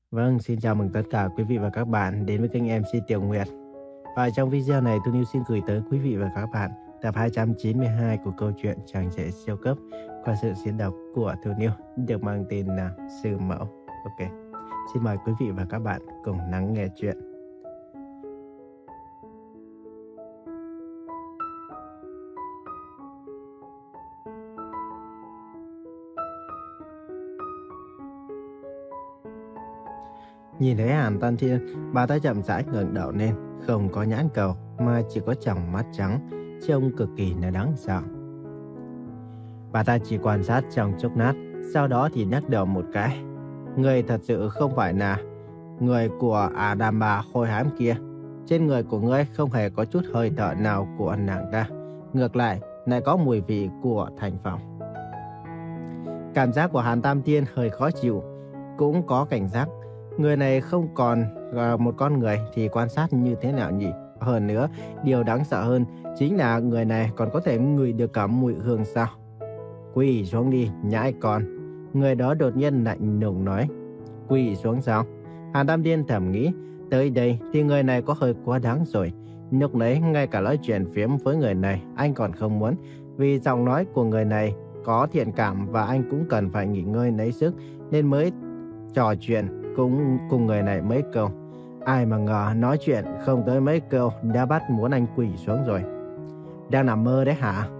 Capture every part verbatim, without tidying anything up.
Vâng, xin chào mừng tất cả quý vị và các bạn đến với kênh em xê Tiểu Nguyệt. Và trong video này, tôi xin gửi tới quý vị và các bạn tập hai trăm chín mươi hai của câu chuyện Chàng Rể Siêu Cấp qua sự diễn đọc của Thu Niu được mang tên là Sư Mẫu. Ok, xin mời quý vị và các bạn cùng lắng nghe chuyện. Nhìn thấy Hàn Tam Thiên, bà ta chậm rãi ngẩng đầu lên, không có nhãn cầu mà chỉ có tròng mắt trắng, trông cực kỳ là đáng sợ. Bà ta chỉ quan sát trong chốc lát, sau đó thì nhắc đầu một cái. Người thật sự không phải là người của à đàn bà khôi hám kia. Trên người của ngươi không hề có chút hơi thở nào của nàng ta. Ngược lại, lại có mùi vị của Thành Phong. Cảm giác của Hàn Tam Thiên hơi khó chịu, cũng có cảnh giác. Người này không còn một con người thì quan sát như thế nào nhỉ? Hơn nữa, điều đáng sợ hơn chính là người này còn có thể ngửi được cả mùi hương sao? Quỳ xuống đi, nhãi con. Người đó đột nhiên lạnh lùng nói. Quỳ xuống sao? Hàn Tam Thiên thầm nghĩ, tới đây thì người này có hơi quá đáng rồi. Lúc nãy ngay cả nói chuyện phiếm với người này anh còn không muốn, vì giọng nói của người này có thiện cảm và anh cũng cần phải nghỉ ngơi lấy sức nên mới trò chuyện cũng cùng người này mấy câu. Ai mà ngờ nói chuyện không tới mấy câu đã bắt muốn anh quỳ xuống rồi. Đang nằm mơ đấy hả?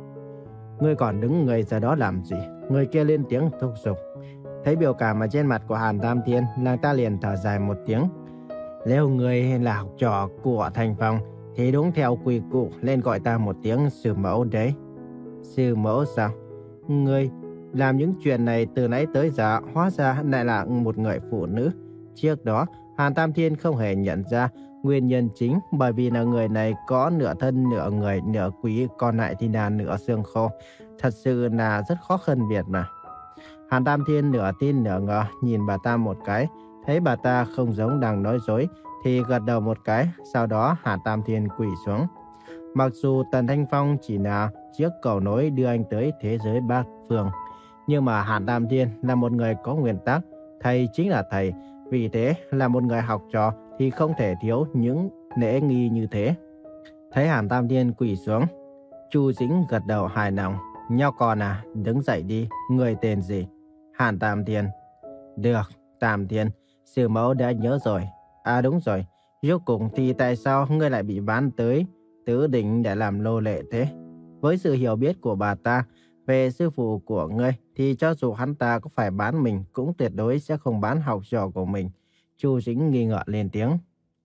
Ngươi còn đứng người ra đó làm gì? Người kia lên tiếng thúc giục. Thấy biểu cảm ở trên mặt của Hàn Tam Thiên, nàng ta liền thở dài một tiếng. Nếu ngươi là học trò của Thành Phong thì đúng theo quy củ lên gọi ta một tiếng sư mẫu đấy. Sư mẫu sao? Ngươi làm những chuyện này từ nãy tới giờ, hóa ra lại là một người phụ nữ. Trước đó, Hàn Tam Thiên không hề nhận ra nguyên nhân chính bởi vì là người này có nửa thân nửa người nửa quỷ, còn lại thì là nửa xương khô. Thật sự là rất khó phân biệt mà. Hàn Tam Thiên nửa tin nửa ngờ nhìn bà ta một cái, thấy bà ta không giống đang nói dối thì gật đầu một cái, sau đó Hàn Tam Thiên quỳ xuống. Mặc dù Tần Thanh Phong chỉ là chiếc cầu nối đưa anh tới thế giới bát phương, nhưng mà Hàn Tam Thiên là một người có nguyên tắc, thầy chính là thầy, vì thế là một người học trò thì không thể thiếu những lễ nghi như thế. Thấy Hàn Tam Thiên quỳ xuống, Chu Dĩnh gật đầu hài lòng. Nhóc con à, đứng dậy đi, người tên gì? Hàn Tam Thiên. Được, Tam Thiên, sư mẫu đã nhớ rồi. À đúng rồi, rốt cuộc thì tại sao ngươi lại bị bán tới Tứ Đỉnh để làm nô lệ thế? Với sự hiểu biết của bà ta về sư phụ của ngươi thì cho dù hắn ta có phải bán mình cũng tuyệt đối sẽ không bán học trò của mình. Chu Dĩnh nghi ngờ lên tiếng.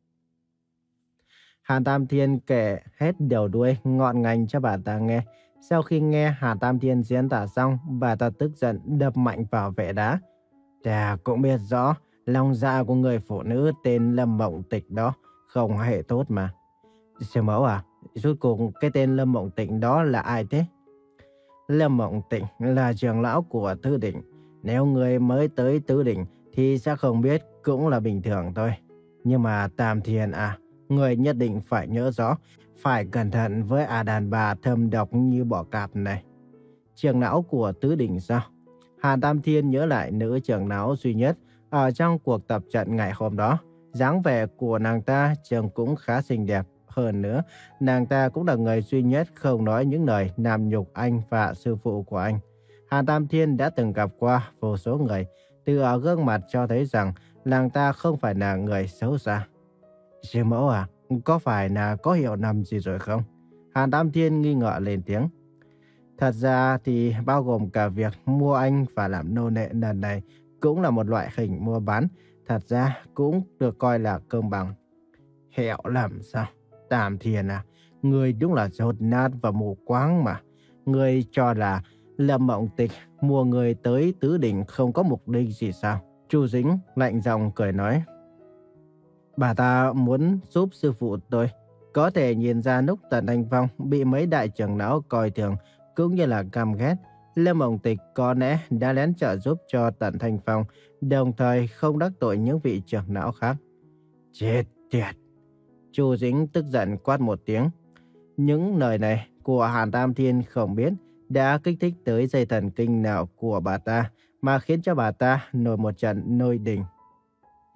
Hàn Tam Thiên kể hết đầu đuôi ngọn ngành cho bà ta nghe. Sau khi nghe Hàn Tam Thiên diễn tả xong, bà ta tức giận đập mạnh vào vẽ đá. Ta cũng biết rõ lòng dạ của người phụ nữ tên Lâm Mộng Tịch đó không hề tốt mà. Sư mẫu à, rốt cuộc cái tên Lâm Mộng Tịch đó là ai thế? Lâm Mộng Tịch là trưởng lão của Tứ Đỉnh. Nếu người mới tới Tứ Đỉnh thì sẽ không biết, cũng là bình thường thôi. Nhưng mà Tam Thiên à, người nhất định phải nhớ rõ, phải cẩn thận với à đàn bà thâm độc như bọ cạp này. Trưởng lão của Tứ Đỉnh sao? Hàn Tam Thiên nhớ lại nữ trưởng lão duy nhất ở trong cuộc tập trận ngày hôm đó. Dáng vẻ của nàng ta trông cũng khá xinh đẹp. Hơn nữa, nàng ta cũng là người duy nhất không nói những lời làm nhục anh và sư phụ của anh. Hàn Tam Thiên đã từng gặp qua vô số người, từ ở gương mặt cho thấy rằng nàng ta không phải là người xấu xa. Sư mẫu à, có phải là có hiểu lầm gì rồi không? Hàn Tam Thiên nghi ngờ lên tiếng. Thật ra thì bao gồm cả việc mua anh và làm nô lệ lần này cũng là một loại hình mua bán. Thật ra cũng được coi là công bằng. Hiểu lầm sao? Tam Thiên à, người đúng là dốt nát và mù quáng mà. Người cho là Lâm Mộng Tịch mua người tới Tứ Đỉnh không có mục đích gì sao? Chu Dĩnh lạnh giọng cười nói. Bà ta muốn giúp sư phụ tôi. Có thể nhìn ra lúc Tần Thanh Phong bị mấy đại trưởng lão coi thường cũng như là căm ghét, Lâm Mộng Tịch có lẽ đã lén trợ giúp cho Tần Thanh Phong, đồng thời không đắc tội những vị trưởng lão khác. Chết tiệt! Chu Dĩnh tức giận quát một tiếng. Những lời này của Hàn Tam Thiên không biết đã kích thích tới dây thần kinh nào của bà ta mà khiến cho bà ta nổi một trận nôi đình.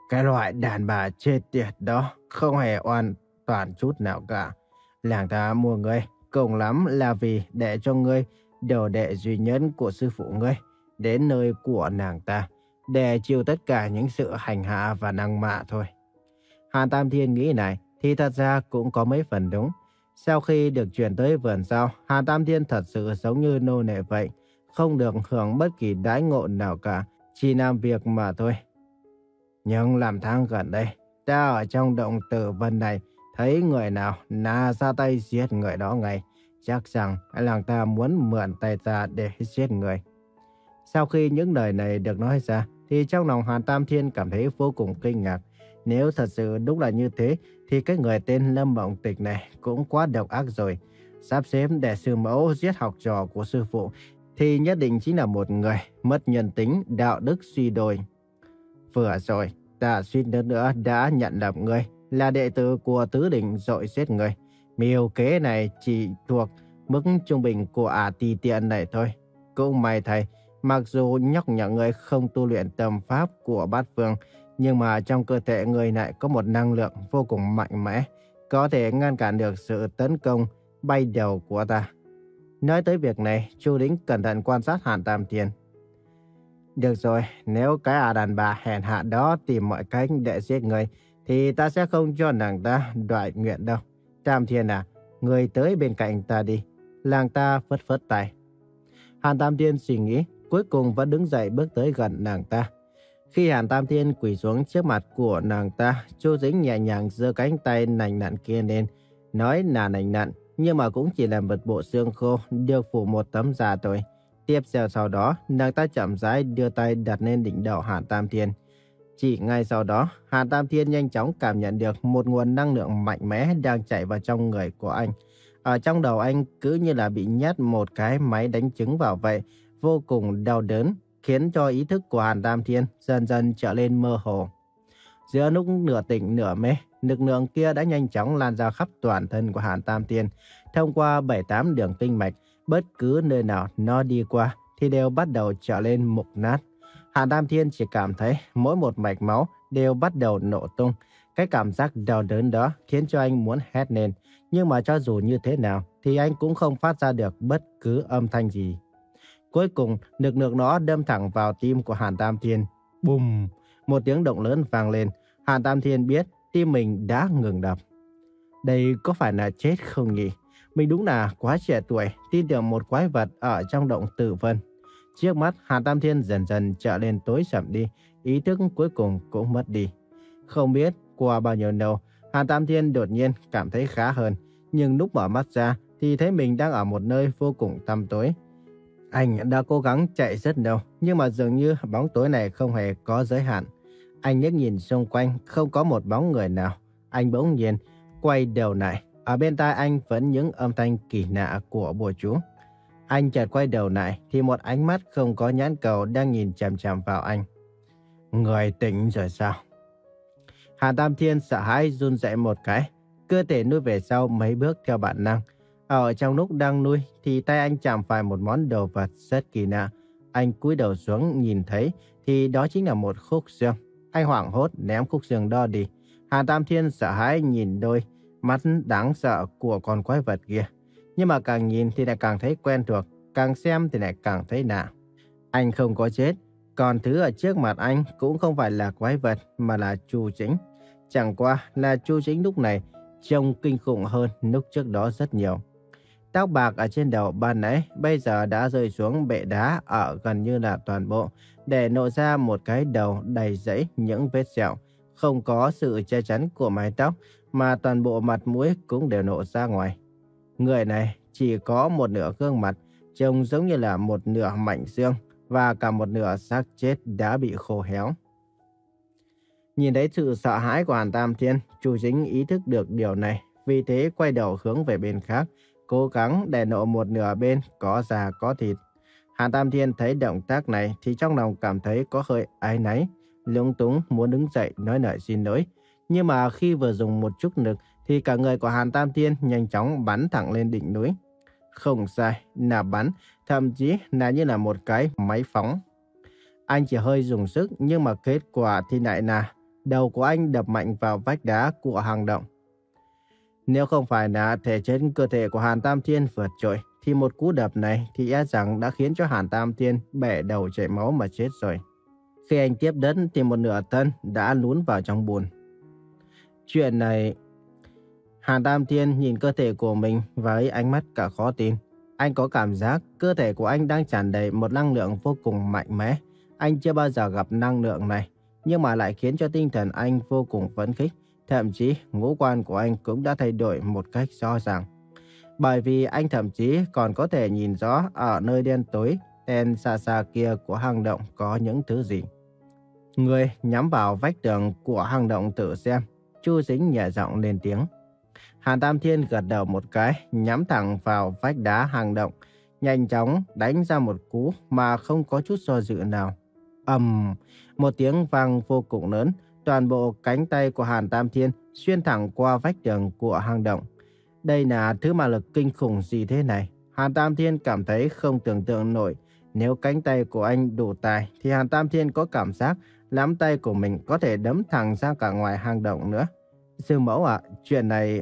Cái loại đàn bà chết tiệt đó không hề oan toàn chút nào cả. Làng ta mua ngươi cùng lắm là vì để cho ngươi, đồ đệ duy nhất của sư phụ ngươi, đến nơi của nàng ta để chịu tất cả những sự hành hạ và năng mạ thôi. Hàn Tam Thiên nghĩ này thì thật ra cũng có mấy phần đúng. Sau khi được chuyển tới vườn sau, Hàn Tam Thiên thật sự giống như nô lệ vậy, không được hưởng bất kỳ đãi ngộ nào cả, chỉ làm việc mà thôi. Nhưng làm tháng gần đây, ta ở trong động Tử Vân này thấy người nào nà ra tay giết người đó ngay, chắc rằng làng ta muốn mượn tay ta để giết người. Sau khi những lời này được nói ra, thì trong lòng Hàn Tam Thiên cảm thấy vô cùng kinh ngạc. Nếu thật sự đúng là như thế, thì cái người tên Lâm Mộng Tịch này cũng quá độc ác rồi. Sắp xếp để sư mẫu giết học trò của sư phụ, thì nhất định chính là một người mất nhân tính, đạo đức suy đồi. Vừa rồi, ta suýt nữa nữa đã nhận lập ngươi là đệ tử của tứ đỉnh dội giết người. Mưu kế này chỉ thuộc mức trung bình của ả tỳ tiện này thôi. Cũng may thầy, mặc dù nhóc nhã người không tu luyện tâm pháp của bát phương, nhưng mà trong cơ thể người lại có một năng lượng vô cùng mạnh mẽ, có thể ngăn cản được sự tấn công bay đầu của ta. Nói tới việc này, Chu Đĩnh cẩn thận quan sát Hàn Tam Thiên. Được rồi, nếu cái ả đàn bà hèn hạ đó tìm mọi cách để giết người, thì ta sẽ không cho nàng ta đoại nguyện đâu. Tam Thiên à, người tới bên cạnh ta đi. Làng ta phất phất tay. Hàn Tam Thiên suy nghĩ, cuối cùng vẫn đứng dậy bước tới gần nàng ta. Khi Hàn Tam Thiên quỳ xuống trước mặt của nàng ta, Chu Dĩnh nhẹ nhàng giơ cánh tay nành nặn kia lên, nói là nành nặn, nhưng mà cũng chỉ là một bộ xương khô được phủ một tấm da thôi. Tiếp theo sau đó, nàng ta chậm rãi đưa tay đặt lên đỉnh đầu Hàn Tam Thiên. Chỉ ngay sau đó, Hàn Tam Thiên nhanh chóng cảm nhận được một nguồn năng lượng mạnh mẽ đang chảy vào trong người của anh. Ở trong đầu anh cứ như là bị nhét một cái máy đánh trứng vào vậy, vô cùng đau đớn, khiến cho ý thức của Hàn Tam Thiên dần dần trở nên mơ hồ. Giữa lúc nửa tỉnh nửa mê, lực lượng kia đã nhanh chóng lan ra khắp toàn thân của Hàn Tam Thiên. Thông qua bảy tám đường kinh mạch, bất cứ nơi nào nó đi qua thì đều bắt đầu trở lên mục nát. Hàn Tam Thiên chỉ cảm thấy mỗi một mạch máu đều bắt đầu nổ tung. Cái cảm giác đau đớn đó khiến cho anh muốn hét lên. Nhưng mà cho dù như thế nào thì anh cũng không phát ra được bất cứ âm thanh gì. Cuối cùng, lực lượng nó đâm thẳng vào tim của Hàn Tam Thiên. Bùm! Một tiếng động lớn vang lên. Hàn Tam Thiên biết tim mình đã ngừng đập. Đây có phải là chết không nhỉ? Mình đúng là quá trẻ tuổi, tin tưởng một quái vật ở trong động Tử Vân. Trước mắt Hàn Tam Thiên dần dần trở lên tối sầm đi, ý thức cuối cùng cũng mất đi. Không biết qua bao nhiêu lâu, Hàn Tam Thiên đột nhiên cảm thấy khá hơn, nhưng lúc mở mắt ra thì thấy mình đang ở một nơi vô cùng tăm tối. Anh đã cố gắng chạy rất lâu, nhưng mà dường như bóng tối này không hề có giới hạn. Anh nhếch nhìn xung quanh, không có một bóng người nào. Anh bỗng nhiên quay đầu lại, ở bên tai anh vẫn những âm thanh kỳ lạ của bùa chú. Anh chợt quay đầu lại thì một ánh mắt không có nhãn cầu đang nhìn chằm chằm vào anh. Người tỉnh rồi sao? Hàn Tam Thiên sợ hãi run rẩy một cái, cơ thể nuôi về sau mấy bước theo bản năng. Ở trong lúc đang nuôi thì tay anh chạm phải một món đồ vật rất kỳ lạ. Anh cúi đầu xuống nhìn thấy thì đó chính là một khúc xương. Anh hoảng hốt ném khúc xương đó đi. Hàn Tam Thiên sợ hãi nhìn đôi mắt đáng sợ của con quái vật kia. Nhưng mà càng nhìn thì lại càng thấy quen thuộc, càng xem thì lại càng thấy lạ. Anh không có chết, còn thứ ở trước mặt anh cũng không phải là quái vật mà là Chu Chính. Chẳng qua là Chu Chính lúc này trông kinh khủng hơn lúc trước đó rất nhiều. Tóc bạc ở trên đầu ban nãy bây giờ đã rơi xuống bệ đá ở gần như là toàn bộ, để lộ ra một cái đầu đầy rẫy những vết sẹo. Không có sự che chắn của mái tóc mà toàn bộ mặt mũi cũng đều lộ ra ngoài. Người này chỉ có một nửa gương mặt, trông giống như là một nửa mảnh xương và cả một nửa xác chết đã bị khô héo. Nhìn thấy sự sợ hãi của Hàn Tam Thiên, Chu Chính ý thức được điều này, vì thế quay đầu hướng về bên khác, cố gắng để lộ một nửa bên có da có thịt. Hàn Tam Thiên thấy động tác này thì trong lòng cảm thấy có hơi áy náy, lúng túng muốn đứng dậy nói lời xin lỗi. Nhưng mà khi vừa dùng một chút lực thì cả người của Hàn Tam Thiên nhanh chóng bắn thẳng lên đỉnh núi. Không sai, là bắn, thậm chí là như là một cái máy phóng. Anh chỉ hơi dùng sức nhưng mà kết quả thì lại là đầu của anh đập mạnh vào vách đá của hang động. Nếu không phải là thể chất cơ thể của Hàn Tam Thiên vượt trội, thì một cú đập này thì e rằng đã khiến cho Hàn Tam Thiên bể đầu chảy máu mà chết rồi. Khi anh tiếp đất thì một nửa thân đã lún vào trong bùn. Chuyện này... Hàn Tam Thiên nhìn cơ thể của mình với ánh mắt cả khó tin. Anh có cảm giác cơ thể của anh đang tràn đầy một năng lượng vô cùng mạnh mẽ. Anh chưa bao giờ gặp năng lượng này, nhưng mà lại khiến cho tinh thần anh vô cùng phấn khích. Thậm chí ngũ quan của anh cũng đã thay đổi một cách rõ ràng. Bởi vì anh thậm chí còn có thể nhìn rõ ở nơi đen tối, đen xa xa kia của hang động có những thứ gì. Người nhắm vào vách tường của hang động tự xem. Chu Dính nhẹ giọng lên tiếng. Hàn Tam Thiên gật đầu một cái, nhắm thẳng vào vách đá hang động, nhanh chóng đánh ra một cú mà không có chút do dự nào. Ầm, một tiếng vang vô cùng lớn, toàn bộ cánh tay của Hàn Tam Thiên xuyên thẳng qua vách tường của hang động. Đây là thứ ma lực kinh khủng gì thế này? Hàn Tam Thiên cảm thấy không tưởng tượng nổi. Nếu cánh tay của anh đủ tài, thì Hàn Tam Thiên có cảm giác nắm tay của mình có thể đấm thẳng ra cả ngoài hang động nữa. Sư mẫu ạ, chuyện này...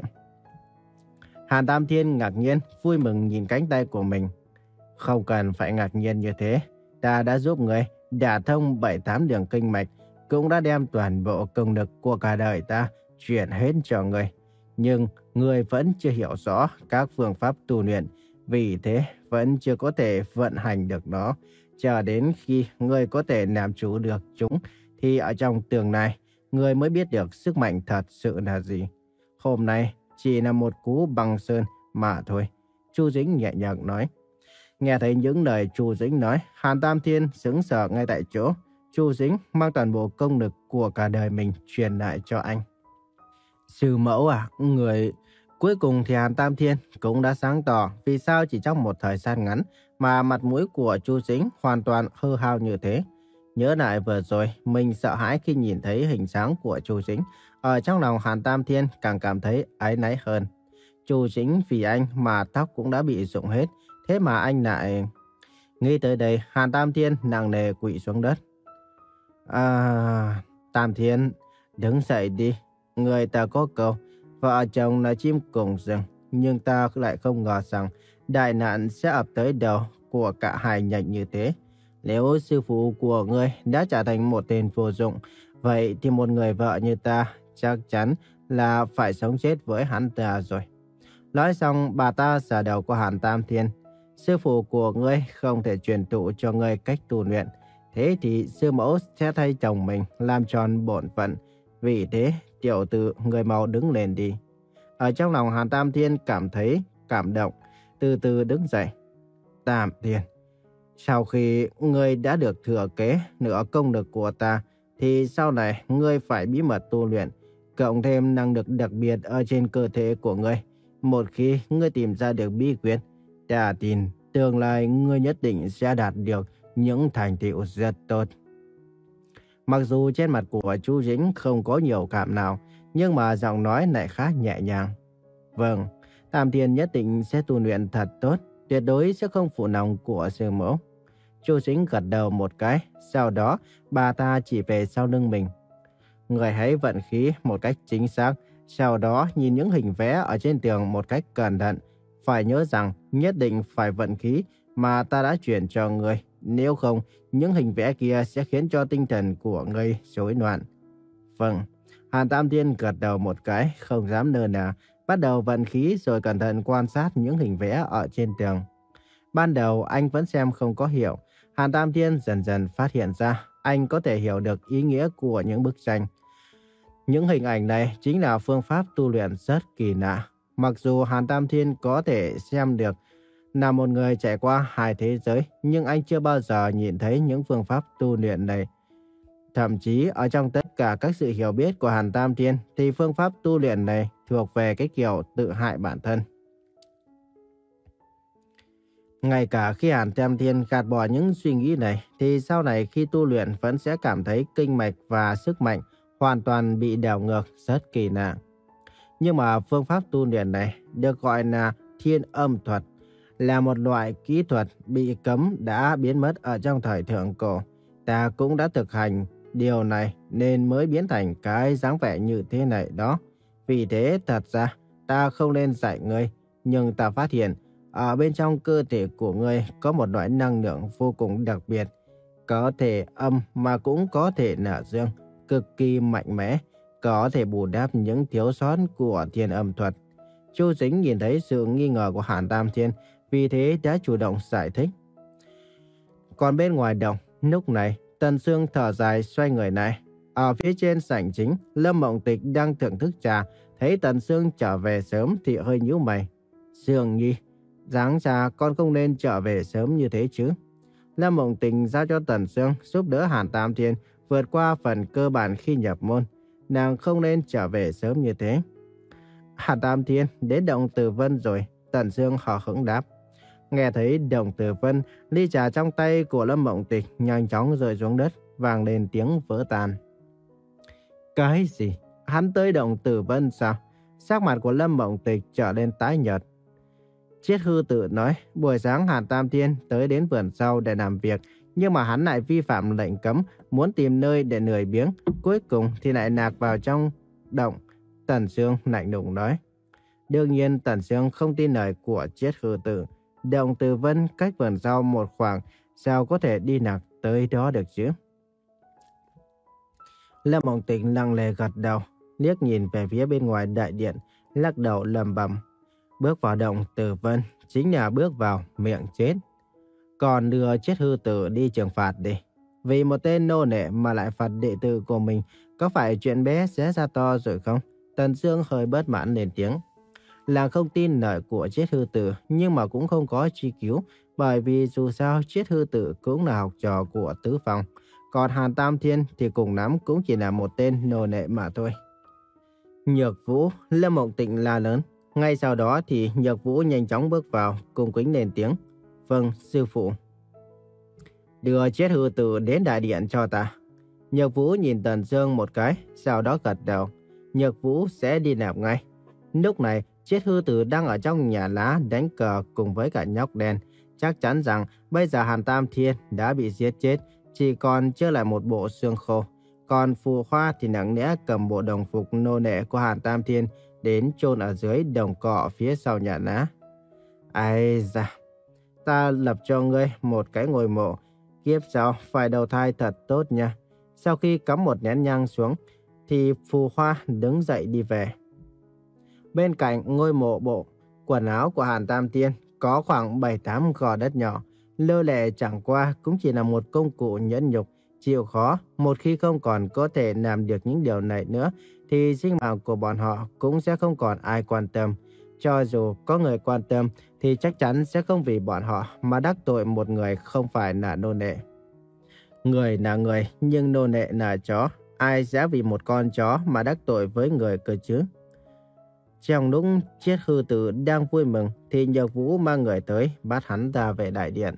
Hàn Tam Thiên ngạc nhiên, vui mừng nhìn cánh tay của mình. Không cần phải ngạc nhiên như thế. Ta đã giúp người đả thông bảy tám đường kinh mạch, cũng đã đem toàn bộ công lực của cả đời ta chuyển hết cho người. Nhưng người vẫn chưa hiểu rõ các phương pháp tu luyện, vì thế vẫn chưa có thể vận hành được nó. Chờ đến khi người có thể làm chủ được chúng, thì ở trong tương lai, người mới biết được sức mạnh thật sự là gì. Hôm nay chỉ là một cú băng sơn mà thôi, Chu Dính nhẹ nhàng nói. Nghe thấy những lời Chu Dính nói, Hàn Tam Thiên sững sờ ngay tại chỗ. Chu Dính mang toàn bộ công lực của cả đời mình truyền lại cho anh. Sư mẫu à, người... Cuối cùng thì Hàn Tam Thiên cũng đã sáng tỏ vì sao chỉ trong một thời gian ngắn mà mặt mũi của Chu Dính hoàn toàn hư hao như thế. Nhớ lại vừa rồi, mình sợ hãi khi nhìn thấy hình dáng của Chu Dính. Ở trong lòng Hàn Tam Thiên càng cảm thấy áy náy hơn. Chu Dính vì anh mà tóc cũng đã bị rụng hết, thế mà anh lại... Nghĩ tới đây, Hàn Tam Thiên nặng nề quỵ xuống đất. À... Tam Thiên, đứng dậy đi. Người ta có câu, vợ chồng là chim cùng rừng, nhưng ta lại không ngờ rằng đại nạn sẽ ập tới đầu của cả hai nhanh như thế. Nếu sư phụ của ngươi đã trở thành một tên vô dụng, vậy thì một người vợ như ta chắc chắn là phải sống chết với hắn ta rồi. Nói xong, bà ta sờ đầu của Hàn Tam Thiên. Sư phụ của ngươi không thể truyền thụ cho ngươi cách tu luyện. Thế thì sư mẫu sẽ thay chồng mình làm tròn bổn phận. Vì thế, tiểu tử, người mau đứng lên đi. Ở trong lòng Hàn Tam Thiên cảm thấy cảm động, từ từ đứng dậy. Tam Thiên, sau khi ngươi đã được thừa kế nửa công lực của ta, thì sau này ngươi phải bí mật tu luyện, cộng thêm năng lực đặc biệt ở trên cơ thể của ngươi. Một khi ngươi tìm ra được bí quyết, ta tin tương lai ngươi nhất định sẽ đạt được những thành tựu rất tốt. Mặc dù trên mặt của Chu Dính không có nhiều cảm nào, nhưng mà giọng nói lại khá nhẹ nhàng. Vâng, Tam Thiên nhất định sẽ tu luyện thật tốt, tuyệt đối sẽ không phụ lòng của sư mẫu. Chu Dính gật đầu một cái, sau đó bà ta chỉ về sau lưng mình. Người hãy vận khí một cách chính xác, sau đó nhìn những hình vẽ ở trên tường một cách cẩn thận. Phải nhớ rằng nhất định phải vận khí mà ta đã chuyển cho người. Nếu không, những hình vẽ kia sẽ khiến cho tinh thần của ngươi rối loạn. Vâng, Hàn Tam Thiên gật đầu một cái, không dám nơ nà, bắt đầu vận khí rồi cẩn thận quan sát những hình vẽ ở trên tường. Ban đầu anh vẫn xem không có hiểu. Hàn Tam Thiên dần dần phát hiện ra anh có thể hiểu được ý nghĩa của những bức tranh. Những hình ảnh này chính là phương pháp tu luyện rất kỳ lạ. Mặc dù Hàn Tam Thiên có thể xem được là một người trải qua hai thế giới, nhưng anh chưa bao giờ nhìn thấy những phương pháp tu luyện này. Thậm chí ở trong tất cả các sự hiểu biết của Hàn Tam Thiên thì phương pháp tu luyện này thuộc về cái kiểu tự hại bản thân. Ngay cả khi Hàn Tam Thiên gạt bỏ những suy nghĩ này, thì sau này khi tu luyện vẫn sẽ cảm thấy kinh mạch và sức mạnh hoàn toàn bị đảo ngược, rất kỳ lạ. Nhưng mà phương pháp tu luyện này được gọi là Thiên Âm Thuật, là một loại kỹ thuật bị cấm đã biến mất ở trong thời thượng cổ. Ta cũng đã thực hành điều này nên mới biến thành cái dáng vẻ như thế này đó. Vì thế thật ra ta không nên dạy ngươi, nhưng ta phát hiện ở bên trong cơ thể của ngươi có một loại năng lượng vô cùng đặc biệt, có thể âm mà cũng có thể là dương, cực kỳ mạnh mẽ, có thể bù đắp những thiếu sót của thiên âm thuật. Chu Dính nhìn thấy sự nghi ngờ của Hàn Tam Thiên, vì thế đã chủ động giải thích. Còn bên ngoài đồng, lúc này Tần Sương thở dài xoay người lại. Ở phía trên sảnh chính, Lâm Mộng Tịch đang thưởng thức trà, thấy Tần Sương trở về sớm thì hơi nhíu mày. Sương Nhi, dáng trà con không nên trở về sớm như thế chứ. Lâm Mộng Tịch giao cho Tần Sương giúp đỡ Hàn Tam Thiên vượt qua phần cơ bản khi nhập môn. Nàng không nên trở về sớm như thế. Hàn Tam Thiên đến Động Tử Vân rồi, Tần Sương hờ hững đáp. Nghe thấy Động Tử Vân, ly trà trong tay của Lâm Mộng Tịch nhanh chóng rơi xuống đất, vang lên tiếng vỡ tan. Cái gì? Hắn tới Động Tử Vân sao? Sắc mặt của Lâm Mộng Tịch trở nên tái nhợt. Triết Hư Tự nói, buổi sáng Hàn Tam Thiên tới đến vườn sau để làm việc, nhưng mà hắn lại vi phạm lệnh cấm, muốn tìm nơi để lười biếng, cuối cùng thì lại nạc vào trong động. Tần Sương lạnh lùng nói. Đương nhiên Tần Sương không tin lời của Triết Hư Tự. Động Tử Vân cách vườn sau một khoảng, sao có thể đi nạc tới đó được chứ? Lâm Mộng Tịch lặng lẽ gật đầu, liếc nhìn về phía bên ngoài đại điện, lắc đầu lẩm bẩm. Bước vào Động Tử Vân chính là bước vào miệng chết. Còn đưa Triết Hư Tự đi trừng phạt đi. Vì một tên nô lệ mà lại phạt đệ tử của mình, có phải chuyện bé xé ra to rồi không? Tần Sương hơi bất mãn lên tiếng. Là không tin lời của Triết Hư Tự, nhưng mà cũng không có truy cứu, bởi vì dù sao Triết Hư Tự cũng là học trò của Tứ Phong. Còn Hàn Tam Thiên thì cùng lắm cũng chỉ là một tên nô lệ mà thôi. Nhược Vũ, Lâm Mộng Tịch la lớn. Ngay sau đó thì Nhược Vũ nhanh chóng bước vào, cung kính lên tiếng. Vâng, sư phụ. Đưa Triết Hư Tự đến đại điện cho ta. Nhược Vũ nhìn Tần Sương một cái, sau đó gật đầu. Nhược Vũ sẽ đi làm ngay. Lúc này, Triết Hư Tự đang ở trong nhà lá đánh cờ cùng với cả nhóc đen. Chắc chắn rằng bây giờ Hàn Tam Thiên đã bị giết chết, chỉ còn chưa lại một bộ xương khô. Còn Phù Hoa thì nặng nẽ cầm bộ đồng phục nô lệ của Hàn Tam Thiên đến chôn ở dưới đồng cỏ phía sau nhà lá. Ai da, ta lập cho ngươi một cái ngôi mộ, kiếp sau phải đầu thai thật tốt nha. Sau khi cắm một nén nhang xuống, thì Phù Hoa đứng dậy đi về. Bên cạnh ngôi mộ bộ, quần áo của Hàn Tam Thiên có khoảng bảy tám gò đất nhỏ. Lơ lệ chẳng qua cũng chỉ là một công cụ nhẫn nhục, chịu khó. Một khi không còn có thể làm được những điều này nữa, thì sinh mạng của bọn họ cũng sẽ không còn ai quan tâm. Cho dù có người quan tâm, thì chắc chắn sẽ không vì bọn họ mà đắc tội một người không phải là nô lệ. Người là người, nhưng nô lệ là chó. Ai sẽ vì một con chó mà đắc tội với người cơ chứ? Trong lúc Triết Hư Tự đang vui mừng, thì Nhược Vũ mang người tới, bắt hắn ta về đại điện.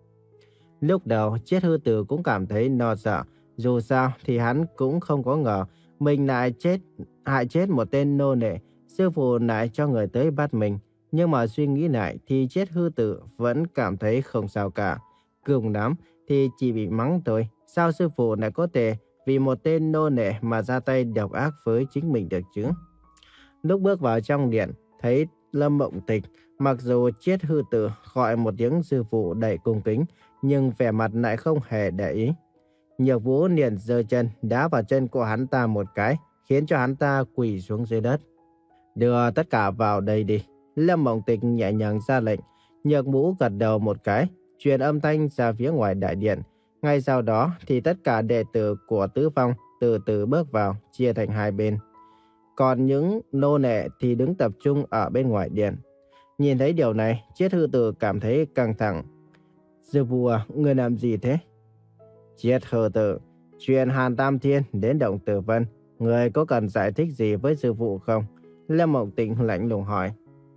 Lúc đầu, Triết Hư Tự cũng cảm thấy lo sợ. Dù sao thì hắn cũng không có ngờ mình lại chết, hại chết một tên nô lệ. Sư phụ lại cho người tới bắt mình. Nhưng mà suy nghĩ lại thì Triết Hư Tự vẫn cảm thấy không sao cả. Cùng lắm thì chỉ bị mắng thôi. Sao sư phụ lại có thể vì một tên nô lệ mà ra tay độc ác với chính mình được chứ? Lúc bước vào trong điện, thấy Lâm Mộng Tịch, mặc dù Triết Hư Tự gọi một tiếng sư phụ đầy cung kính, nhưng vẻ mặt lại không hề để ý. Nhược Vũ liền giơ chân đá vào chân của hắn ta một cái, khiến cho hắn ta quỳ xuống dưới đất. Đưa tất cả vào đây đi. Lâm Mộng Tịch nhẹ nhàng ra lệnh. Nhược Vũ gật đầu một cái, truyền âm thanh ra phía ngoài đại điện. Ngay sau đó thì tất cả đệ tử của Tứ Phong từ từ bước vào, chia thành hai bên. Còn những nô lệ thì đứng tập trung ở bên ngoài điện. Nhìn thấy điều này, Triết Hư Tự cảm thấy căng thẳng. Sư phụ à, người làm gì thế? Triết Hư Tự, chuyện Hàn Tam Thiên đến Động Tử Vân, người có cần giải thích gì với sư phụ không? Lâm Mộng Tịch lạnh lùng hỏi.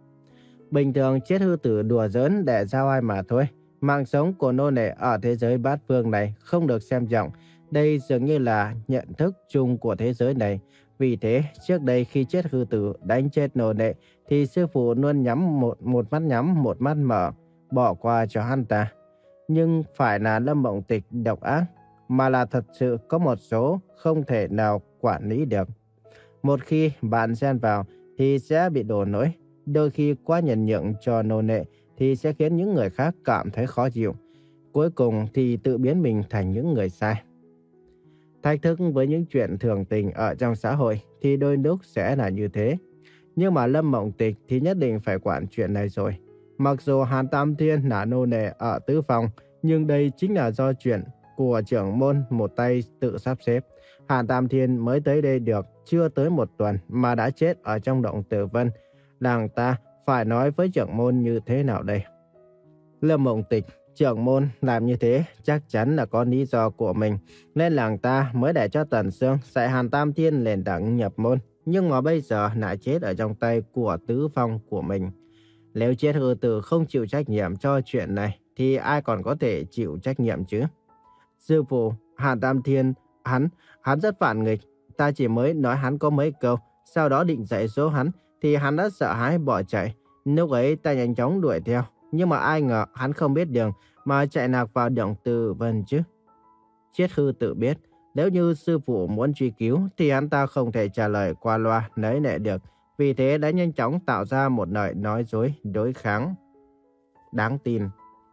Bình thường Triết Hư Tự đùa giỡn để giao ai mà thôi. Mạng sống của nô lệ ở thế giới bát phương này không được xem trọng. Đây dường như là nhận thức chung của thế giới này. Vì thế, trước đây khi Triết Hư Tự đánh chết nô lệ, thì sư phụ luôn nhắm một, một mắt nhắm, một mắt mở, bỏ qua cho hắn ta. Nhưng phải là Lâm Mộng Tịch độc ác. mà là thật sự có một số không thể nào quản lý được. Một khi bạn xen vào thì sẽ bị đổ lỗi. Đôi khi quá nhường nhịn cho nô lệ thì sẽ khiến những người khác cảm thấy khó chịu. Cuối cùng thì tự biến mình thành những người sai. Thách thức với những chuyện thường tình ở trong xã hội thì đôi lúc sẽ là như thế. Nhưng mà Lâm Mộng Tịch thì nhất định phải quản chuyện này rồi. Mặc dù Hàn Tam Thiên là nô lệ ở tứ phòng, nhưng đây chính là do chuyện của trưởng môn một tay tự sắp xếp. Hàn Tam Thiên mới tới đây được chưa tới một tuần mà đã chết ở trong động Tử Vân. Nàng ta phải nói với trưởng môn như thế nào đây? Lâm Mộng Tịch, trưởng môn làm như thế chắc chắn là có lý do của mình, nên làng ta mới để cho Tần Sương dạy Hàn Tam Thiên lên đẳng nhập môn. Nhưng mà bây giờ lại chết ở trong tay của tứ phong của mình. Nếu Triết Hư Tử không chịu trách nhiệm cho chuyện này thì ai còn có thể chịu trách nhiệm chứ? Sư phụ, Hàn Tam Thiên, hắn, hắn rất phản nghịch. Ta chỉ mới nói hắn có mấy câu, sau đó định dạy dỗ hắn thì hắn đã sợ hãi bỏ chạy. Lúc ấy ta nhanh chóng đuổi theo, nhưng mà ai ngờ hắn không biết đường mà chạy lạc vào động Tử Vân chứ. Triết Hư Tử biết, nếu như sư phụ muốn truy cứu thì hắn ta không thể trả lời qua loa nấy nệ được. Vì thế đã nhanh chóng tạo ra một lời nói dối đối kháng đáng tin.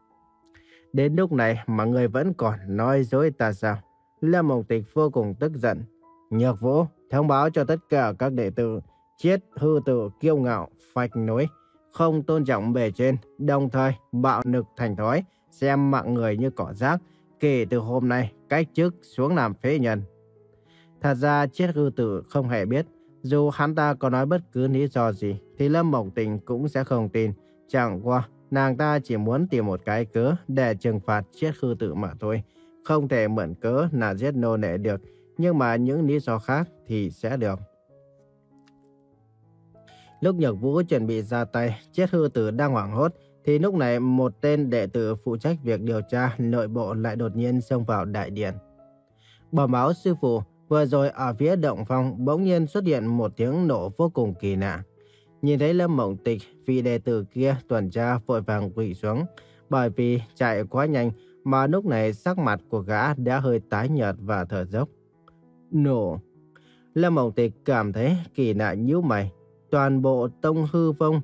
Đến lúc này mà người vẫn còn nói dối ta sao? Lâm Mộng Tịch vô cùng tức giận. Nhược Vũ thông báo cho tất cả các đệ tử, Triết Hư Tử kiêu ngạo, phách nối, không tôn trọng bề trên, đồng thời bạo lực thành thói, xem mạng người như cỏ rác. Kể từ hôm nay cách chức xuống làm phế nhân. Thật ra Triết Hư Tử không hề biết, dù hắn ta có nói bất cứ lý do gì thì Lâm Mộng Tịch cũng sẽ không tin. Chẳng qua nàng ta chỉ muốn tìm một cái cớ để trừng phạt Triết Hư Tử mà thôi. Không thể mượn cớ là giết nô lệ được, nhưng mà những lý do khác thì sẽ được. Lúc Nhược Vũ chuẩn bị ra tay, Triết Hư Tử đang hoảng hốt, thì lúc này một tên đệ tử phụ trách việc điều tra nội bộ lại đột nhiên xông vào đại điện. Bẩm báo sư phụ, vừa rồi ở phía động phong bỗng nhiên xuất hiện một tiếng nổ vô cùng kỳ lạ. Nhìn thấy Lâm Mộng Tịch, vị đệ tử kia tuần tra vội vàng quỳ xuống, bởi vì chạy quá nhanh mà lúc này sắc mặt của gã đã hơi tái nhợt và thở dốc. Nổ! Lâm Mộng Tịch cảm thấy kỳ lạ nhíu mày. Toàn bộ tông hư vong,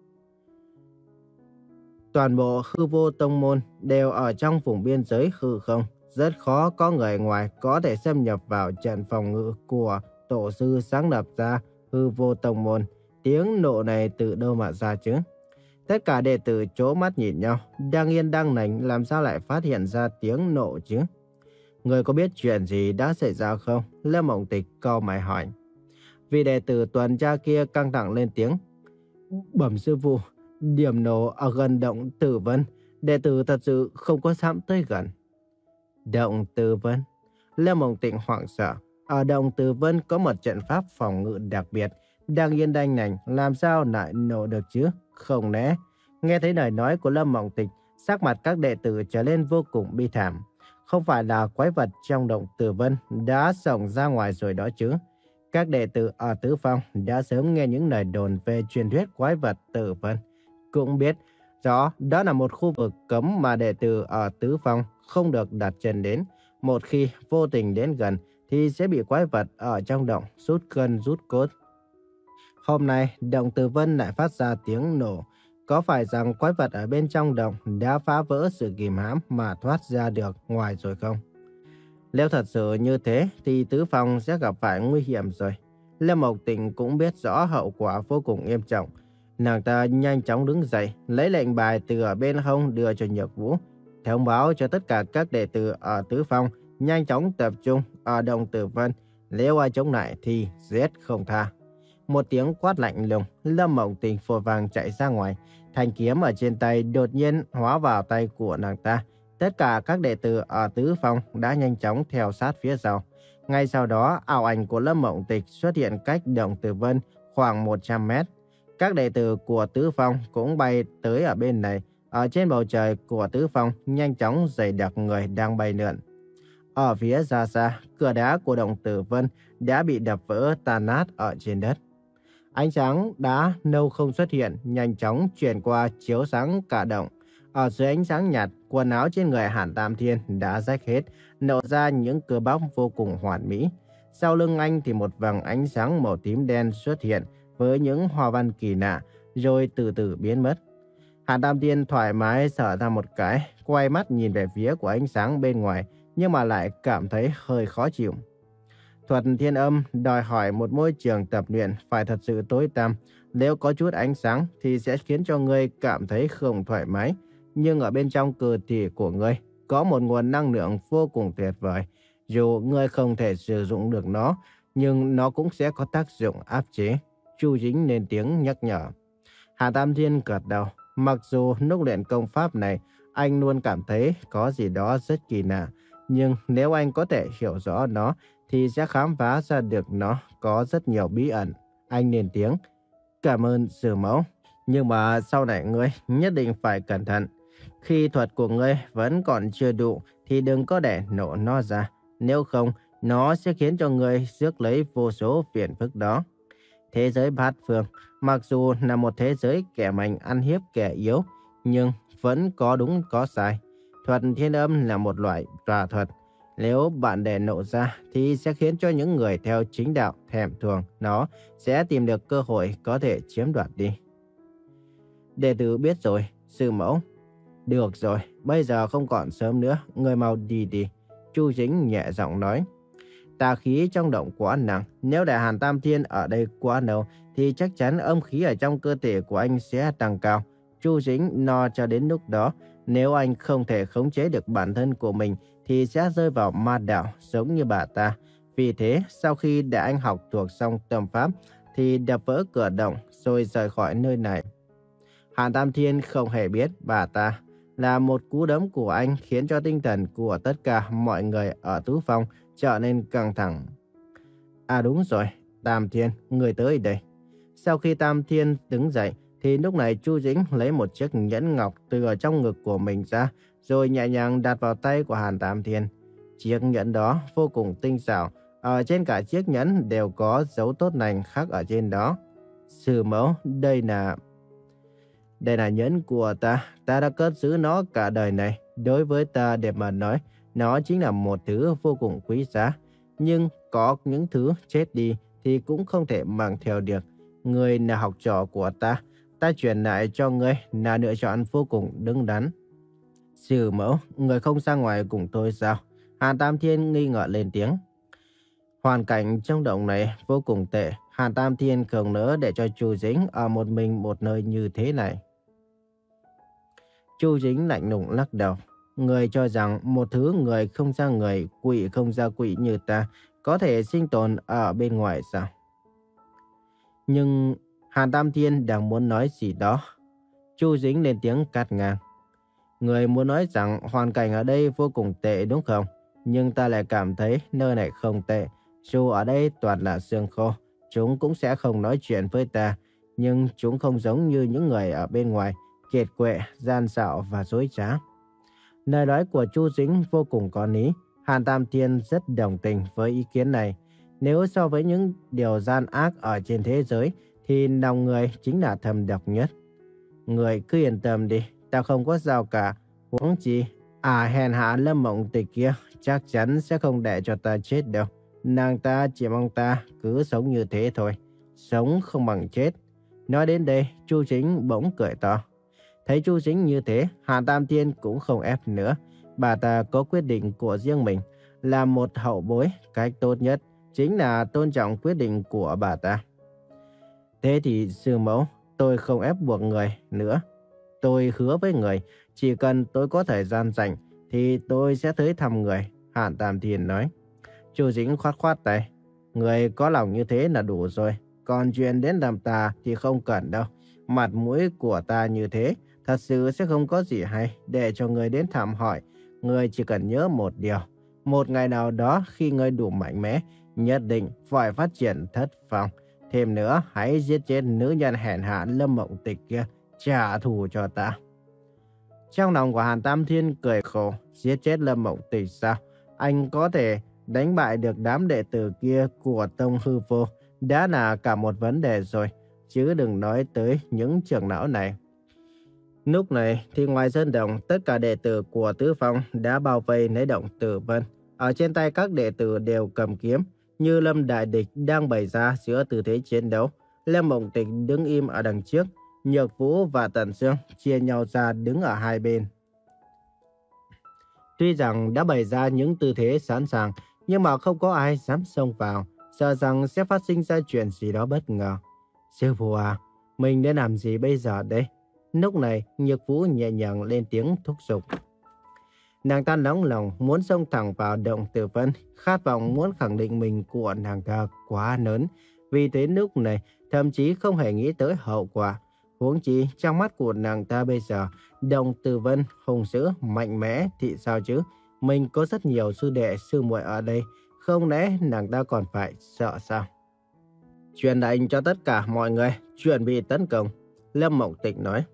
toàn bộ hư vô tông môn đều ở trong vùng biên giới hư không. Rất khó có người ngoài có thể xâm nhập vào trận phòng ngự của tổ sư sáng lập ra hư vô tông môn. Tiếng nổ này từ đâu mà ra chứ? Tất cả đệ tử chố mắt nhìn nhau, đang yên đang lành làm sao lại phát hiện ra tiếng nổ chứ? Người có biết chuyện gì đã xảy ra không? Lâm Mộng Tịch cau mày hỏi. Vị đệ tử tuần tra kia căng thẳng lên tiếng. Bẩm sư phụ, điểm nổ ở gần động Tử Vân, đệ tử thật sự không có dám tới gần. Động Tử Vân? Lâm Mộng Tịch hoảng sợ. Ở động Tử Vân có một trận pháp phòng ngự đặc biệt, đang yên đang lành, làm sao lại nổ được chứ? Không lẽ? Nghe thấy lời nói của Lâm Mộng Tịch, sắc mặt các đệ tử trở nên vô cùng bi thảm. Không phải là quái vật trong động Tử Vân đã xông ra ngoài rồi đó chứ? Các đệ tử ở Tứ Phong đã sớm nghe những lời đồn về truyền thuyết quái vật Tử Vân. Cũng biết rõ đó là một khu vực cấm mà đệ tử ở Tứ Phong không được đặt chân đến. Một khi vô tình đến gần thì sẽ bị quái vật ở trong động rút gân rút cốt. Hôm nay động Tử Vân lại phát ra tiếng nổ. Có phải rằng quái vật ở bên trong động đã phá vỡ sự kìm hãm mà thoát ra được ngoài rồi không? Nếu thật sự như thế thì Tứ Phong sẽ gặp phải nguy hiểm rồi. Lâm Mộng Tịch cũng biết rõ hậu quả vô cùng nghiêm trọng. Nàng ta nhanh chóng đứng dậy, lấy lệnh bài từ ở bên hông đưa cho Nhược Vũ, thông báo cho tất cả các đệ tử ở Tứ Phong nhanh chóng tập trung ở động Tử Vân. Nếu ai chống lại thì giết không tha. Một tiếng quát lạnh lùng, Lâm Mộng Tịch vội vàng chạy ra ngoài. Thanh kiếm ở trên tay đột nhiên hóa vào tay của nàng ta. Tất cả các đệ tử ở Tứ Phong đã nhanh chóng theo sát phía sau. Ngay sau đó, ảo ảnh của Lâm Mộng Tịch xuất hiện cách động Tử Vân khoảng một trăm mét. Các đệ tử của Tứ Phong cũng bay tới ở bên này. Ở trên bầu trời của Tứ Phong nhanh chóng dày đặc người đang bay lượn. Ở phía xa xa, cửa đá của động Tử Vân đã bị đập vỡ tan nát ở trên đất. Ánh sáng đá nâu không xuất hiện, nhanh chóng truyền qua chiếu sáng cả động. Ở dưới ánh sáng nhạt, quần áo trên người Hàn Tam Thiên đã rách hết, lộ ra những cơ bắp vô cùng hoàn mỹ. Sau lưng anh thì một vầng ánh sáng màu tím đen xuất hiện với những hoa văn kỳ lạ, rồi từ từ biến mất. Hàn Tam Thiên thoải mái thở ra một cái, quay mắt nhìn về phía của ánh sáng bên ngoài, nhưng mà lại cảm thấy hơi khó chịu. Thuật thiên âm đòi hỏi một môi trường tập luyện phải thật sự tối tăm. Nếu có chút ánh sáng thì sẽ khiến cho ngươi cảm thấy không thoải mái. Nhưng ở bên trong cơ thể của ngươi có một nguồn năng lượng vô cùng tuyệt vời. Dù ngươi không thể sử dụng được nó, nhưng nó cũng sẽ có tác dụng áp chế. Chu Dính lên tiếng nhắc nhở. Hà Tam Thiên gật đầu. Mặc dù lúc luyện công pháp này, anh luôn cảm thấy có gì đó rất kỳ lạ. Nhưng nếu anh có thể hiểu rõ nó, thì sẽ khám phá ra được nó có rất nhiều bí ẩn. Anh lên tiếng. Cảm ơn sư mẫu. Nhưng mà sau này ngươi nhất định phải cẩn thận. Khi thuật của ngươi vẫn còn chưa đủ, thì đừng có để nổ nó ra. Nếu không, nó sẽ khiến cho ngươi rước lấy vô số phiền phức đó. Thế giới bát phương, mặc dù là một thế giới kẻ mạnh ăn hiếp kẻ yếu, nhưng vẫn có đúng có sai. Thuật thiên âm là một loại tà thuật. Nếu bạn để nộ ra thì sẽ khiến cho những người theo chính đạo thèm thuồng nó sẽ tìm được cơ hội có thể chiếm đoạt đi. Đệ tử biết rồi, sư mẫu. Được rồi, bây giờ không còn sớm nữa, người mau đi đi. Chu Dính nhẹ giọng nói. Tà khí trong động quá nặng, nếu để Hàn Tam Thiên ở đây quá lâu thì chắc chắn âm khí ở trong cơ thể của anh sẽ tăng cao. Chu Dính no cho đến lúc đó, nếu anh không thể khống chế được bản thân của mình thì sẽ rơi vào ma đạo giống như bà ta. Vì thế, sau khi để anh học thuộc xong tâm pháp thì đập vỡ cửa động rồi rời khỏi nơi này. Hàn Tam Thiên không hề biết bà ta là một cú đấm của anh khiến cho tinh thần của tất cả mọi người ở Tứ Phong trở nên căng thẳng. À đúng rồi, Tam Thiên, người tới đây. Sau khi Tam Thiên đứng dậy, thì lúc này Chu Dính lấy một chiếc nhẫn ngọc từ ở trong ngực của mình ra, rồi nhẹ nhàng đặt vào tay của Hàn Tam Thiên. Chiếc nhẫn đó vô cùng tinh xảo, ở trên cả chiếc nhẫn đều có dấu tốt lành khắc ở trên đó. Sư mẫu, đây là... Đây là nhẫn của ta, ta đã cất giữ nó cả đời này. Đối với ta để mà nói, nó chính là một thứ vô cùng quý giá. Nhưng có những thứ chết đi thì cũng không thể mang theo được. Người là học trò của ta, ta truyền lại cho ngươi là lựa chọn vô cùng đứng đắn. Sư mẫu, người không ra ngoài cùng tôi sao? Hàn Tam Thiên nghi ngờ lên tiếng. Hoàn cảnh trong động này vô cùng tệ. Hàn Tam Thiên không nỡ để cho Chu Dính ở một mình một nơi như thế này. Chu Dính lạnh lùng lắc đầu. Người cho rằng một thứ người không ra người, quỷ không ra quỷ như ta có thể sinh tồn ở bên ngoài sao? Nhưng Hàn Tam Thiên đang muốn nói gì đó. Chu Dính lên tiếng cắt ngang. Người muốn nói rằng hoàn cảnh ở đây vô cùng tệ đúng không? Nhưng ta lại cảm thấy nơi này không tệ. Dù ở đây toàn là xương khô, chúng cũng sẽ không nói chuyện với ta. Nhưng chúng không giống như những người ở bên ngoài, kiệt quệ, gian xảo và dối trá. Lời nói của Chu Dính vô cùng có lý. Hàn Tam Thiên rất đồng tình với ý kiến này. Nếu so với những điều gian ác ở trên thế giới, thì lòng người chính là thâm độc nhất. Người cứ yên tâm đi, ta không có sao cả. Huống chi, à hèn hạ Lâm Mộng Tịch kia chắc chắn sẽ không để cho ta chết đâu. Nàng ta chỉ mong ta cứ sống như thế thôi. Sống không bằng chết. Nói đến đây, Chu Dính bỗng cười to. Thấy Chu Dính như thế, Hàn Tam Thiên cũng không ép nữa. Bà ta có quyết định của riêng mình. Là một hậu bối, cách tốt nhất chính là tôn trọng quyết định của bà ta. Thế thì sư mẫu, tôi không ép buộc người nữa. Tôi hứa với người, chỉ cần tôi có thời gian rảnh thì tôi sẽ tới thăm người. Hàn Tam Thiên nói. Chu Dính khoát khoát tay. Người có lòng như thế là đủ rồi. Còn chuyện đến làm ta thì không cần đâu. Mặt mũi của ta như thế, thật sự sẽ không có gì hay để cho người đến thăm hỏi. Người chỉ cần nhớ một điều. Một ngày nào đó khi người đủ mạnh mẽ, nhất định phải phát triển thất phong. Thêm nữa, hãy giết chết nữ nhân hèn hạ Lâm Mộng Tịch kia, trả thù cho ta. Trong lòng của Hàn Tam Thiên cười khổ. Giết chết Lâm Mộng Tịch sao? Anh có thể đánh bại được đám đệ tử kia của Tông Hư Vô đã là cả một vấn đề rồi, chứ đừng nói tới những trưởng lão này. Lúc này thì ngoài sân động, tất cả đệ tử của Tứ Phong đã bao vây lấy động Tử Vân. Ở trên tay các đệ tử đều cầm kiếm, như lâm đại địch đang bày ra giữa tư thế chiến đấu. Lâm Mộng Tịch đứng im ở đằng trước, Nhược Vũ và Tần Sương chia nhau ra đứng ở hai bên. Tuy rằng đã bày ra những tư thế sẵn sàng, nhưng mà không có ai dám xông vào, sợ rằng sẽ phát sinh ra chuyện gì đó bất ngờ. Sư phụ à, mình nên làm gì bây giờ đây? Lúc này, Nhược Vũ nhẹ nhàng lên tiếng thúc giục. Nàng ta nóng lòng muốn xông thẳng vào động Tử Vân, khát vọng muốn khẳng định mình của nàng ta quá lớn. Vì thế lúc này, thậm chí không hề nghĩ tới hậu quả. Huống chi, trong mắt của nàng ta bây giờ, động Tử Vân hùng dữ, mạnh mẽ thì sao chứ? Mình có rất nhiều sư đệ sư muội ở đây, không lẽ nàng ta còn phải sợ sao? Truyền lệnh cho tất cả mọi người, chuẩn bị tấn công. Lâm Mộng Tịch nói.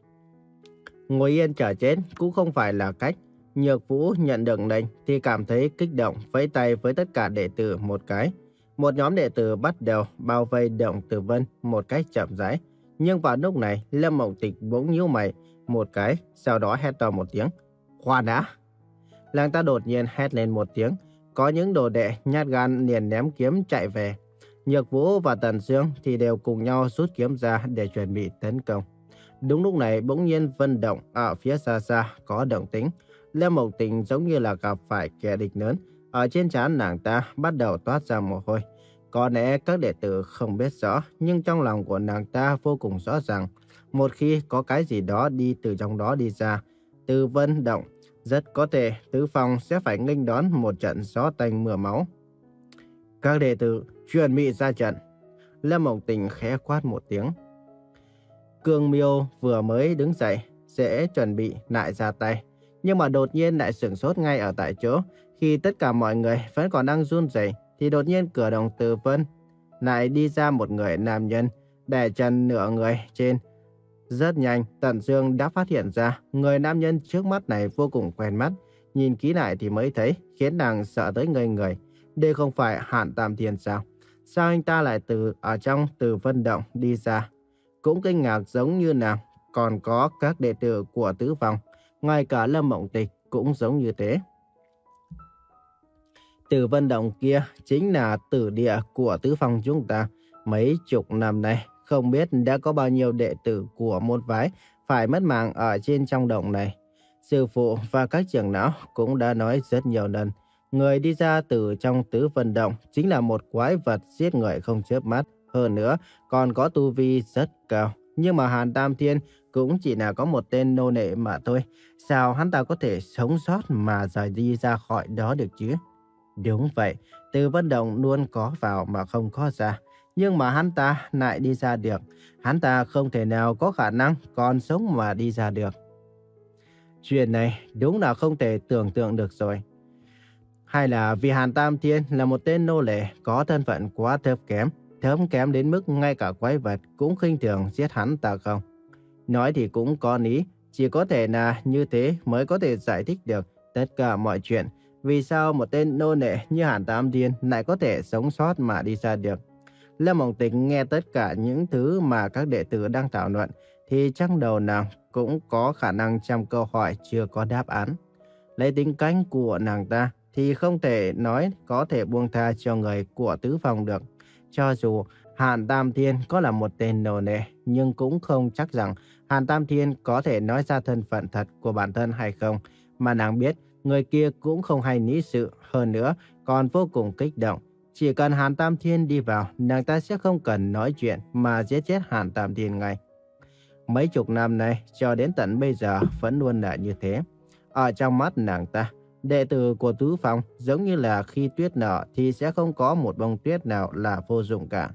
Ngồi yên chờ chết cũng không phải là cách. Nhược Vũ nhận được lệnh thì cảm thấy kích động, vẫy tay với tất cả đệ tử một cái. Một nhóm đệ tử bắt đầu bao vây động Tử Vân một cách chậm rãi. Nhưng vào lúc này, Lâm Mộng Tịch bỗng nhíu mày một cái, sau đó hét to một tiếng. Khoan đã! Nàng ta đột nhiên hét lên một tiếng. Có những đồ đệ nhát gan liền ném kiếm chạy về. Nhược Vũ và Tần Sương thì đều cùng nhau rút kiếm ra để chuẩn bị tấn công. Đúng lúc này bỗng nhiên Vân Động ở phía xa xa có động tĩnh. Lâm Mộng Tịch giống như là gặp phải kẻ địch lớn. Ở trên trán nàng ta bắt đầu toát ra mồ hôi. Có lẽ các đệ tử không biết rõ, nhưng trong lòng của nàng ta vô cùng rõ ràng. Một khi có cái gì đó đi từ trong đó đi ra, từ Vân Động, rất có thể Tứ Phong sẽ phải nghênh đón một trận gió tanh mưa máu. Các đệ tử chuẩn bị ra trận. Lâm Mộng Tịch khẽ quát một tiếng. Cương Miêu vừa mới đứng dậy, sẽ chuẩn bị lại ra tay. Nhưng mà đột nhiên lại sửng sốt ngay ở tại chỗ. Khi tất cả mọi người vẫn còn đang run rẩy, thì đột nhiên cửa động Tử Vân lại đi ra một người nam nhân, đè chân nửa người trên. Rất nhanh, Tần Dương đã phát hiện ra người nam nhân trước mắt này vô cùng quen mắt. Nhìn kỹ lại thì mới thấy, khiến nàng sợ tới ngây người. Đây không phải Hàn Tam Thiên sao? Sao anh ta lại từ ở trong Tử Vân Động đi ra? Cũng kinh ngạc giống như nàng, còn có các đệ tử của Tứ Phong, ngay cả Lâm Mộng Tịch cũng giống như thế. Tử Vân Động kia chính là tử địa của Tứ Phong chúng ta. Mấy chục năm nay, không biết đã có bao nhiêu đệ tử của môn phái phải mất mạng ở trên trong động này. Sư phụ và các trưởng lão cũng đã nói rất nhiều lần. Người đi ra từ trong Tứ Vân Động chính là một quái vật giết người không chớp mắt. Hơn nữa, còn có tu vi rất cao. Nhưng mà Hàn Tam Thiên cũng chỉ là có một tên nô lệ mà thôi. Sao hắn ta có thể sống sót mà rời đi ra khỏi đó được chứ? Đúng vậy, Từ Vân Động luôn có vào mà không có ra. Nhưng mà hắn ta lại đi ra được. Hắn ta không thể nào có khả năng còn sống mà đi ra được. Chuyện này đúng là không thể tưởng tượng được rồi. Hay là vì Hàn Tam Thiên là một tên nô lệ có thân phận quá thấp kém, thấp kém đến mức ngay cả quái vật cũng khinh thường giết hắn ta không? Nói thì cũng có lý, chỉ có thể là như thế mới có thể giải thích được tất cả mọi chuyện. Vì sao một tên nô lệ như Hàn Tam Thiên lại có thể sống sót mà đi ra được? Lâm Mộng Tịch nghe tất cả những thứ mà các đệ tử đang thảo luận, thì trong đầu nàng cũng có khả năng trăm câu hỏi chưa có đáp án. Lấy tính cách của nàng ta thì không thể nói có thể buông tha cho người của Tứ Phong được. Cho dù Hàn Tam Thiên có là một tên nô lệ, nhưng cũng không chắc rằng Hàn Tam Thiên có thể nói ra thân phận thật của bản thân hay không. Mà nàng biết, người kia cũng không hay lý sự, hơn nữa còn vô cùng kích động. Chỉ cần Hàn Tam Thiên đi vào, nàng ta sẽ không cần nói chuyện mà giết chết Hàn Tam Thiên ngay. Mấy chục năm nay, cho đến tận bây giờ vẫn luôn là như thế. Ở trong mắt nàng ta, đệ tử của Tứ Phong giống như là khi tuyết nở thì sẽ không có một bông tuyết nào là vô dụng cả.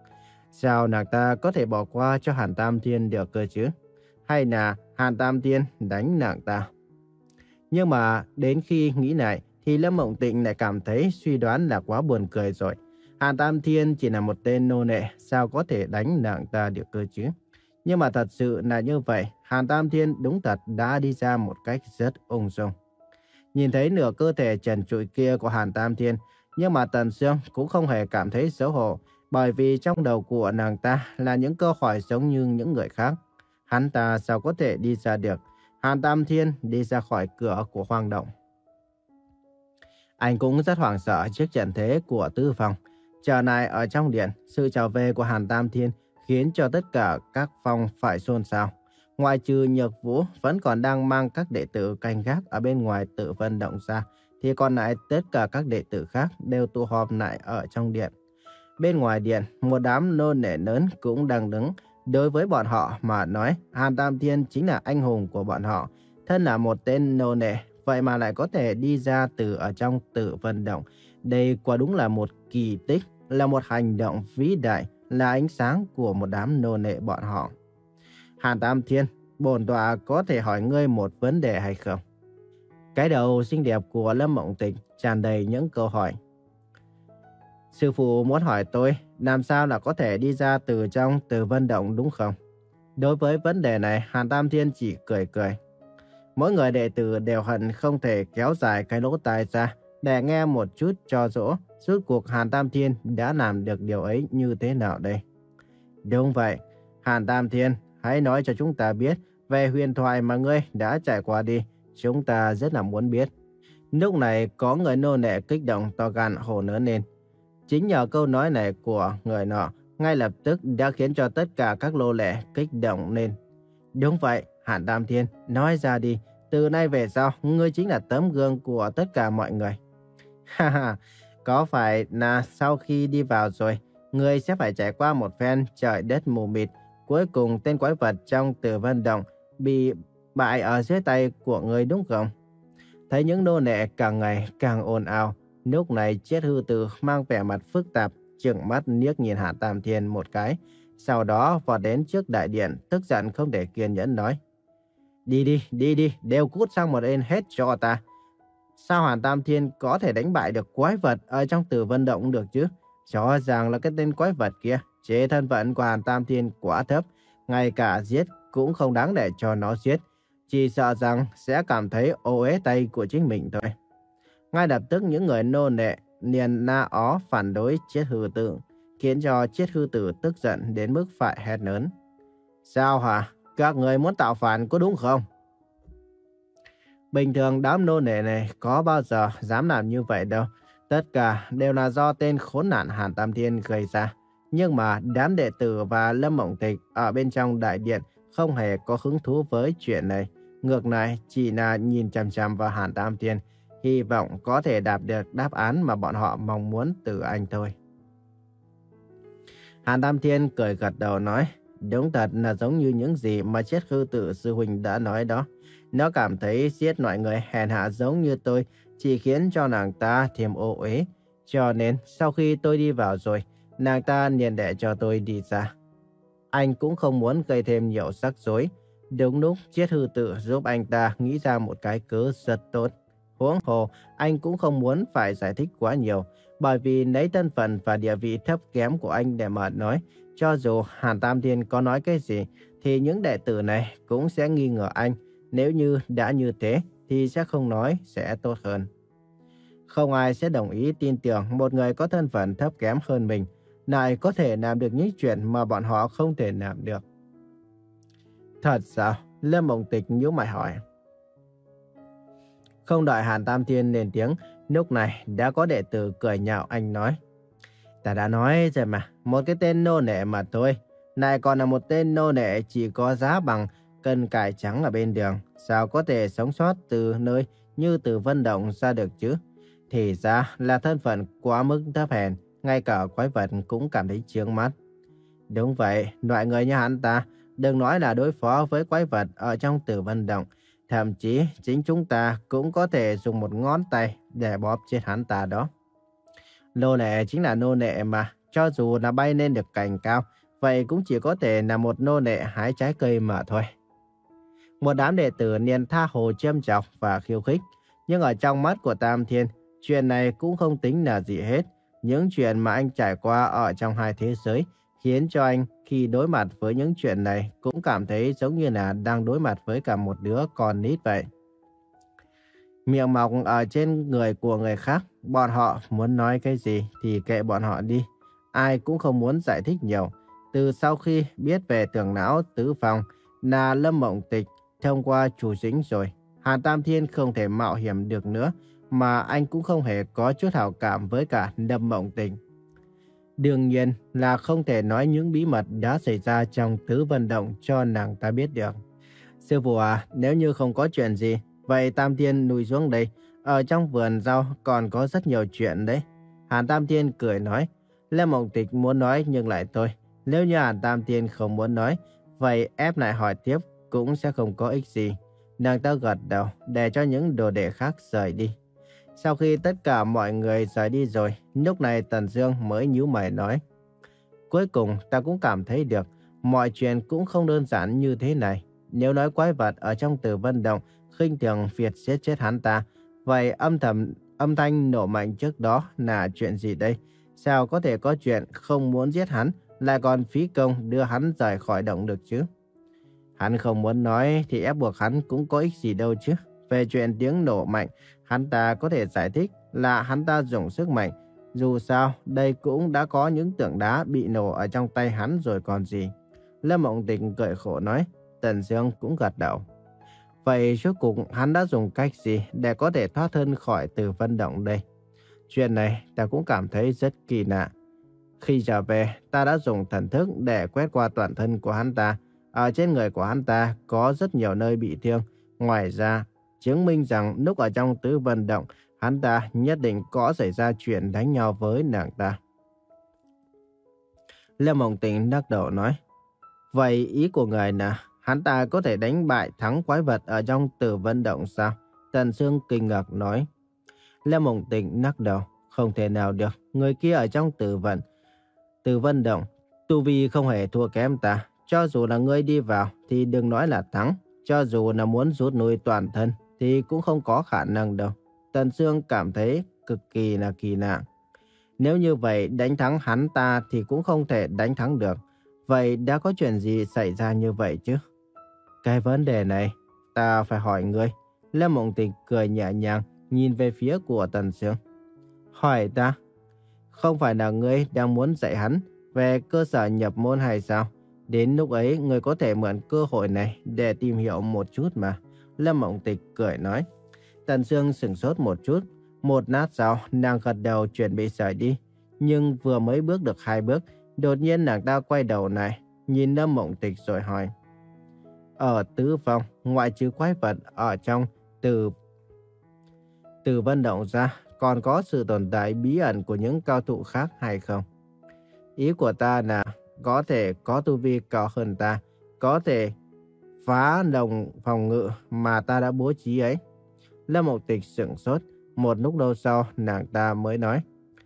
Sao nàng ta có thể bỏ qua cho Hàn Tam Thiên được cơ chứ? Hay là Hàn Tam Thiên đánh nàng ta? Nhưng mà đến khi nghĩ lại thì Lâm Mộng Tịch lại cảm thấy suy đoán là quá buồn cười rồi. Hàn Tam Thiên chỉ là một tên nô lệ, sao có thể đánh nàng ta được cơ chứ? Nhưng mà thật sự là như vậy, Hàn Tam Thiên đúng thật đã đi ra một cách rất ung dung. Nhìn thấy nửa cơ thể trần trụi kia của Hàn Tam Thiên, nhưng mà Tần Sương cũng không hề cảm thấy xấu hổ, bởi vì trong đầu của nàng ta là những câu hỏi giống như những người khác. Hắn ta sao có thể đi ra được? Hàn Tam Thiên đi ra khỏi cửa của hoang động. Anh cũng rất hoảng sợ trước trận thế của Tư Phong. Trở lại ở trong điện, sự trở về của Hàn Tam Thiên khiến cho tất cả các phong phải xôn xao. Ngoại trừ Nhược Vũ vẫn còn đang mang các đệ tử canh gác ở bên ngoài Tử Vân Động ra, thì còn lại tất cả các đệ tử khác đều tụ họp lại ở trong điện. Bên ngoài điện, một đám nô nệ lớn cũng đang đứng. Đối với bọn họ mà nói, Hàn Tam Thiên chính là anh hùng của bọn họ. Thân là một tên nô nệ, vậy mà lại có thể đi ra từ ở trong Tử Vân Động. Đây quả đúng là một kỳ tích, là một hành động vĩ đại, là ánh sáng của một đám nô nệ bọn họ. Hàn Tam Thiên, bổn tọa có thể hỏi ngươi một vấn đề hay không? Cái đầu xinh đẹp của Lâm Mộng Tịch tràn đầy những câu hỏi. Sư phụ muốn hỏi tôi, làm sao là có thể đi ra từ trong Tử Vân Động đúng không? Đối với vấn đề này, Hàn Tam Thiên chỉ cười cười. Mỗi người đệ tử đều hận không thể kéo dài cái lỗ tai ra để nghe một chút cho dỗ, rốt cuộc Hàn Tam Thiên đã làm được điều ấy như thế nào đây? Đúng vậy, Hàn Tam Thiên, hãy nói cho chúng ta biết về huyền thoại mà ngươi đã trải qua đi, chúng ta rất là muốn biết. Lúc này có người nô nệ kích động to gan hô lớn lên. Chính nhờ câu nói này của người nọ, ngay lập tức đã khiến cho tất cả các nô lệ kích động lên. Đúng vậy, Hàn Tam Thiên, nói ra đi, từ nay về sau, ngươi chính là tấm gương của tất cả mọi người. Ha ha, có phải là sau khi đi vào rồi, ngươi sẽ phải trải qua một phen trời đất mù mịt, cuối cùng tên quái vật trong Tử Vân Động bị bại ở dưới tay của ngươi đúng không? Thấy những nô lệ càng ngày càng ồn ào, lúc này Chiết Hư Tử mang vẻ mặt phức tạp, trừng mắt liếc nhìn Hàn Tam Thiên một cái, sau đó vọt đến trước đại điện, tức giận không để kiên nhẫn nói: Đi đi, đi đi, đều cút sang một bên hết cho ta. Sao Hàn Tam Thiên có thể đánh bại được quái vật ở trong Tử Vân Động được chứ? Rõ ràng là cái tên quái vật kia, chế thân phận của Hàn Tam Thiên quá thấp, ngay cả giết cũng không đáng để cho nó giết. Chỉ sợ rằng sẽ cảm thấy ô uế tay của chính mình thôi. Ngay lập tức những người nô nệ liền na ó phản đối Chiết Hư Tử, khiến cho Chiết Hư Tử tức giận đến mức phải hét lớn. Sao hả? Các người muốn tạo phản có đúng không? Bình thường đám nô nệ này có bao giờ dám làm như vậy đâu. Tất cả đều là do tên khốn nạn Hàn Tam Thiên gây ra. Nhưng mà đám đệ tử và Lâm Mộng Tịch ở bên trong đại điện không hề có hứng thú với chuyện này. Ngược lại chỉ là nhìn chằm chằm vào Hàn Tam Thiên, hy vọng có thể đạt được đáp án mà bọn họ mong muốn từ anh thôi. Hàn Tam Thiên cười gật đầu nói, đúng thật là giống như những gì mà Chiết Hư Tử sư huynh đã nói đó. Nó cảm thấy giết mọi người hèn hạ giống như tôi chỉ khiến cho nàng ta thêm ô uế. Cho nên sau khi tôi đi vào rồi, nàng ta liền để cho tôi đi ra. Anh cũng không muốn gây thêm nhiều rắc rối. Đúng lúc Chiết Hư Tử giúp anh ta nghĩ ra một cái cớ rất tốt. Huống hồ, anh cũng không muốn phải giải thích quá nhiều, bởi vì lấy thân phận và địa vị thấp kém của anh để mà nói, cho dù Hàn Tam Thiên có nói cái gì, thì những đệ tử này cũng sẽ nghi ngờ anh. Nếu như đã như thế, thì sẽ không nói sẽ tốt hơn. Không ai sẽ đồng ý tin tưởng một người có thân phận thấp kém hơn mình, lại có thể làm được những chuyện mà bọn họ không thể làm được. Thật sao? Lâm Mộng Tịch nhíu mày hỏi. Không đợi Hàn Tam Thiên lên tiếng, lúc này đã có đệ tử cười nhạo anh nói. Ta đã nói rồi mà, một cái tên nô nệ mà thôi. Này còn là một tên nô nệ chỉ có giá bằng cân cải trắng ở bên đường. Sao có thể sống sót từ nơi như từ Vân Động ra được chứ? Thì ra là thân phận quá mức thấp hèn, ngay cả quái vật cũng cảm thấy chướng mắt. Đúng vậy, loại người như hắn ta, đừng nói là đối phó với quái vật ở trong Tử Vân Động. Thậm chí chính chúng ta cũng có thể dùng một ngón tay để bóp chết hắn ta đó. Nô nệ chính là nô nệ mà, cho dù là bay lên được cành cao, vậy cũng chỉ có thể là một nô nệ hái trái cây mà thôi. Một đám đệ tử liền tha hồ châm chọc và khiêu khích, nhưng ở trong mắt của Tam Thiên, chuyện này cũng không tính là gì hết. Những chuyện mà anh trải qua ở trong hai thế giới khiến cho anh khi đối mặt với những chuyện này cũng cảm thấy giống như là đang đối mặt với cả một đứa con nít vậy. Miệng mọc ở trên người của người khác, bọn họ muốn nói cái gì thì kệ bọn họ đi. Ai cũng không muốn giải thích nhiều. Từ sau khi biết về Tưởng Não Tứ Phong, là Lâm Mộng Tịch thông qua chủ dính rồi. Hàn Tam Thiên không thể mạo hiểm được nữa, mà anh cũng không hề có chút hảo cảm với cả Lâm Mộng Tịch. Đương nhiên là không thể nói những bí mật đã xảy ra trong tứ vận động cho nàng ta biết được. Sư phụ à, nếu như không có chuyện gì, vậy Tam Thiên lùi xuống đây. Ở trong vườn rau còn có rất nhiều chuyện đấy. Hàn Tam Thiên cười nói. Lâm Mộng Tịch muốn nói nhưng lại thôi. Nếu như Hàn Tam Thiên không muốn nói, vậy ép lại hỏi tiếp cũng sẽ không có ích gì. Nàng ta gật đầu để cho những đồ đệ khác rời đi. Sau khi tất cả mọi người rời đi rồi, lúc này Tần Dương mới nhíu mày nói. Cuối cùng ta cũng cảm thấy được, mọi chuyện cũng không đơn giản như thế này. Nếu nói quái vật ở trong Tử Vân Động khinh thường việc giết chết hắn ta, vậy âm thầm âm thanh nổ mạnh trước đó là chuyện gì đây? Sao có thể có chuyện không muốn giết hắn, lại còn phí công đưa hắn rời khỏi động được chứ? Hắn không muốn nói thì ép buộc hắn cũng có ích gì đâu chứ. Về chuyện tiếng nổ mạnh, hắn ta có thể giải thích là hắn ta dùng sức mạnh. Dù sao, đây cũng đã có những tượng đá bị nổ ở trong tay hắn rồi còn gì. Lâm Mộng Tịch cười khổ nói. Tần Dương cũng gật đầu. Vậy cuối cùng hắn đã dùng cách gì để có thể thoát thân khỏi Tử Vân Động đây? Chuyện này ta cũng cảm thấy rất kỳ lạ. Khi trở về, ta đã dùng thần thức để quét qua toàn thân của hắn ta. Ở trên người của hắn ta có rất nhiều nơi bị thương. Ngoài ra, chứng minh rằng lúc ở trong Tử Vân Động, hắn ta nhất định có xảy ra chuyện đánh nhau với nàng ta. Lâm Mộng Tịch lắc đầu nói. Vậy ý của ngài là hắn ta có thể đánh bại thắng quái vật ở trong Tử Vân Động sao? Tần Dương kinh ngạc nói. Lâm Mộng Tịch lắc đầu. Không thể nào được. Người kia ở trong Tử Vân Tử Vân Động, tu vi không hề thua kém ta. Cho dù là ngươi đi vào thì đừng nói là thắng. Cho dù là muốn rút lui toàn thân thì cũng không có khả năng đâu. Tần Dương cảm thấy cực kỳ là kỳ lạ. Nếu như vậy đánh thắng hắn ta thì cũng không thể đánh thắng được. Vậy đã có chuyện gì xảy ra như vậy chứ? Cái vấn đề này ta phải hỏi ngươi. Lâm Mộng Tịch cười nhẹ nhàng nhìn về phía của Tần Dương. Hỏi ta? Không phải là ngươi đang muốn dạy hắn về cơ sở nhập môn hay sao? Đến lúc ấy ngươi có thể mượn cơ hội này để tìm hiểu một chút mà. Lâm Mộng Tịch cười nói. Tần Dương sửng sốt một chút. Một lát sau nàng gật đầu chuẩn bị rời đi. Nhưng vừa mới bước được hai bước, đột nhiên nàng ta quay đầu này, nhìn Lâm Mộng Tịch rồi hỏi. Ở tứ phong, ngoại trừ quái vật ở trong Tử Tử Vân Động ra, còn có sự tồn tại bí ẩn của những cao thủ khác hay không? Ý của ta là có thể có tu vi cao hơn ta, có thể phá lồng phòng ngự mà ta đã bố trí ấy. Lâm Mộng Tịch sửng sốt, một lúc lâu sau nàng ta mới nói.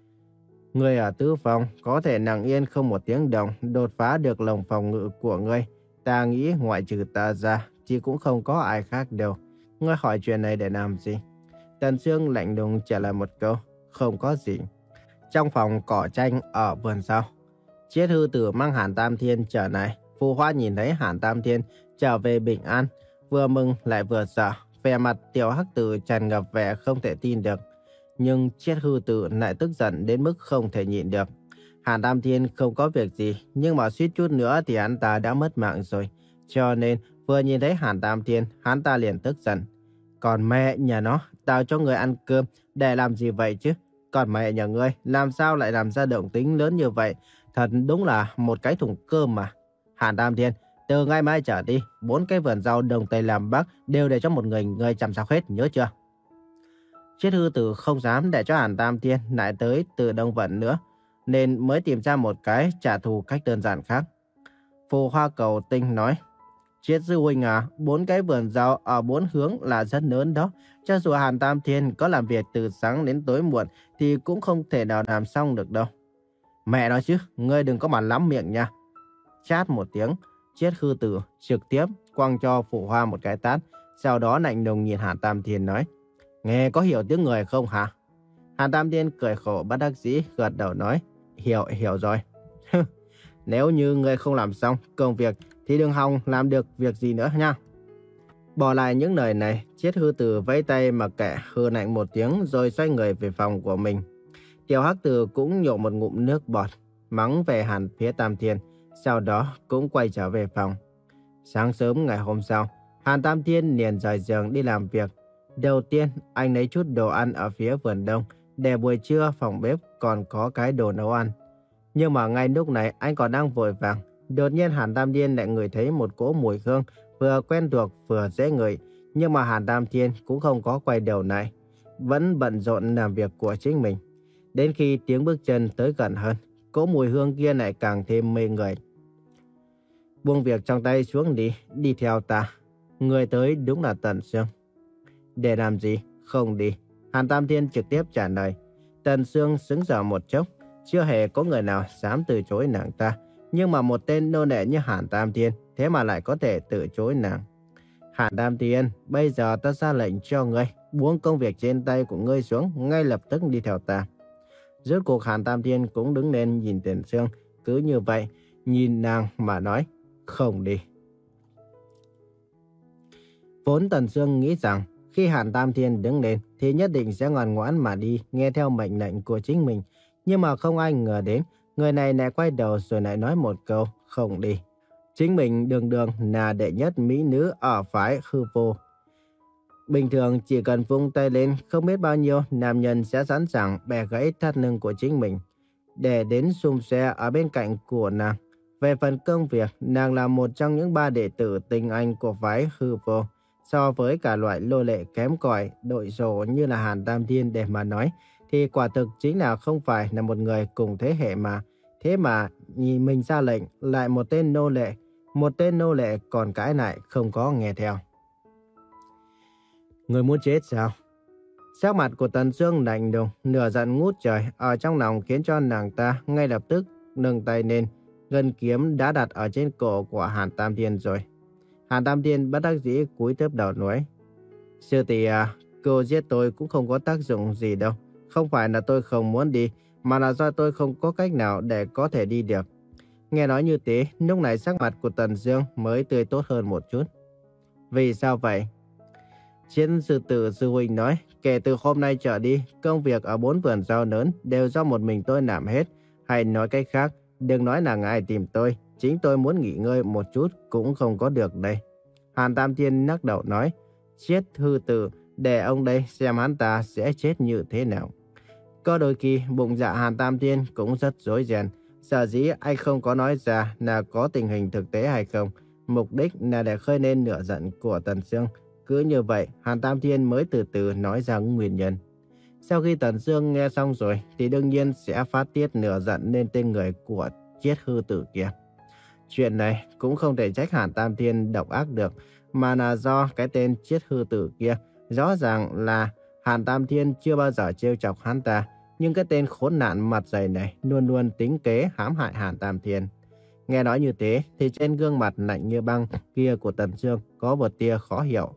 Ngươi ở tứ phong có thể lặng yên không một tiếng động đột phá được lồng phòng ngự của ngươi. Ta nghĩ ngoại trừ ta ra thì cũng không có ai khác đâu. Ngươi hỏi chuyện này để làm gì? Tần Dương lạnh lùng trả lời một câu. Không có gì. Trong phòng cỏ tranh ở vườn sau, Triết Hư Tử mang Hàn Tam Thiên trở lại. Phù Hoa nhìn thấy Hàn Tam Thiên trở về bình an, vừa mừng lại vừa sợ. Vẻ mặt Tiểu Hắc Tử tràn ngập vẻ không thể tin được. Nhưng Triết Hư Tử lại tức giận đến mức không thể nhịn được. Hàn Tam Thiên không có việc gì, nhưng mà suýt chút nữa thì hắn ta đã mất mạng rồi. Cho nên vừa nhìn thấy Hàn Tam Thiên, hắn ta liền tức giận. Còn mẹ nhà nó, tao cho người ăn cơm để làm gì vậy chứ? Còn mẹ nhà ngươi, làm sao lại làm ra động tĩnh lớn như vậy? Thật đúng là một cái thùng cơm mà. Hàn Tam Thiên, từ ngày mai trở đi, bốn cái vườn rau Đông Tây làm Bắc đều để cho một người người chăm sóc hết, nhớ chưa? Triết Hư Tử không dám để cho Hàn Tam Thiên lại tới từ Đông Vận nữa, nên mới tìm ra một cái trả thù cách đơn giản khác. Phù Hoa Cầu Tinh nói, Triết Sư huynh à, bốn cái vườn rau ở bốn hướng là rất lớn đó. Cho dù Hàn Tam Thiên có làm việc từ sáng đến tối muộn thì cũng không thể nào làm xong được đâu. Mẹ nói chứ, ngươi đừng có mà lắm miệng nha. Chát một tiếng, Triết Hư Tử trực tiếp quăng cho Phù Hoa một cái tát, sau đó lạnh lùng nhìn Hàn Tam Thiên nói, nghe có hiểu tiếng người không hả? Hàn Tam Thiên cười khổ bất đắc dĩ gật đầu nói, hiểu, hiểu rồi. Nếu như ngươi không làm xong công việc thì đừng hòng làm được việc gì nữa nha. Bỏ lại những lời này, Triết Hư Tử vẫy tay mặc kệ, hừ lạnh một tiếng rồi xoay người về phòng của mình. Tiểu Hắc Tử cũng nhổ một ngụm nước bọt, mắng về Hàn phía Tam Thiên, sau đó cũng quay trở về phòng. Sáng sớm ngày hôm sau, Hàn Tam Thiên liền rời giường đi làm việc. Đầu tiên, anh lấy chút đồ ăn ở phía vườn đông, để buổi trưa phòng bếp còn có cái đồ nấu ăn. Nhưng mà ngay lúc này anh còn đang vội vàng, đột nhiên Hàn Tam Thiên lại ngửi thấy một cỗ mùi hương vừa quen thuộc vừa dễ ngửi. Nhưng mà Hàn Tam Thiên cũng không có quay đầu lại, vẫn bận rộn làm việc của chính mình. Đến khi tiếng bước chân tới gần hơn, cỗ mùi hương kia lại càng thêm mê người. Buông việc trong tay xuống đi, đi theo ta. Người tới đúng là Tần Sương. Để làm gì? Không đi. Hàn Tam Thiên trực tiếp trả lời. Tần Sương sững sờ một chốc, chưa hề có người nào dám từ chối nàng ta. Nhưng mà một tên nô lệ như Hàn Tam Thiên, thế mà lại có thể từ chối nàng. Hàn Tam Thiên, bây giờ ta ra lệnh cho ngươi, buông công việc trên tay của ngươi xuống, ngay lập tức đi theo ta. Rốt cuộc Hàn Tam Thiên cũng đứng lên nhìn Tần Sương, cứ như vậy, nhìn nàng mà nói, không đi. Vốn Tần Sương nghĩ rằng, khi Hàn Tam Thiên đứng lên thì nhất định sẽ ngoan ngoãn mà đi, nghe theo mệnh lệnh của chính mình. Nhưng mà không ai ngờ đến, người này lại quay đầu rồi lại nói một câu, không đi. Chính mình đường đường là đệ nhất mỹ nữ ở phái Hư Vô. Bình thường chỉ cần vung tay lên, không biết bao nhiêu nam nhân sẽ sẵn sàng bẻ gãy thắt lưng của chính mình để đến xung xe ở bên cạnh của nàng. Về phần công việc, nàng là một trong những ba đệ tử tinh anh của phái Hư Vô. So với cả loại lô lệ kém cỏi, đội sổ như là Hàn Tam Thiên để mà nói, thì quả thực chính là không phải là một người cùng thế hệ mà. Thế mà nhìn mình ra lệnh lại một tên nô lệ, một tên nô lệ còn cãi lại không có nghe theo. Người muốn chết sao? Sắc mặt của Tần Sương lạnh lùng, nửa giận ngút trời ở trong lòng khiến cho nàng ta ngay lập tức nâng tay lên, ngân kiếm đã đặt ở trên cổ của Hàn Tam Thiên rồi. Hàn Tam Thiên bất đắc dĩ cúi thấp đầu nói: Sư tỷ à, cô giết tôi cũng không có tác dụng gì đâu. Không phải là tôi không muốn đi, mà là do tôi không có cách nào để có thể đi được. Nghe nói như thế, lúc này sắc mặt của Tần Dương mới tươi tốt hơn một chút. Vì sao vậy? Chiến sư tử sư huynh nói, kể từ hôm nay trở đi, công việc ở bốn vườn rau lớn đều do một mình tôi làm hết. Hay nói cách khác, đừng nói là ngài tìm tôi, chính tôi muốn nghỉ ngơi một chút cũng không có được đây. Hàn Tam Thiên lắc đầu nói, chết hư tử, để ông đây xem hắn ta sẽ chết như thế nào. Có đôi khi bụng dạ Hàn Tam Thiên cũng rất rối ren. Sở dĩ anh không có nói ra là có tình hình thực tế hay không, mục đích là để khơi lên lửa giận của Tần Sương. Cứ như vậy, Hàn Tam Thiên mới từ từ nói ra nguyên nhân. Sau khi Tần Sương nghe xong rồi, thì đương nhiên sẽ phát tiết lửa giận lên tên người của chết hư tử kia. Chuyện này cũng không thể trách Hàn Tam Thiên độc ác được, mà là do cái tên chết hư tử kia. Rõ ràng là Hàn Tam Thiên chưa bao giờ trêu chọc hắn ta, nhưng cái tên khốn nạn mặt dày này luôn luôn tính kế hãm hại Hàn Tam Thiên. Nghe nói như thế thì trên gương mặt lạnh như băng kia của Tần Sương có một tia khó hiểu.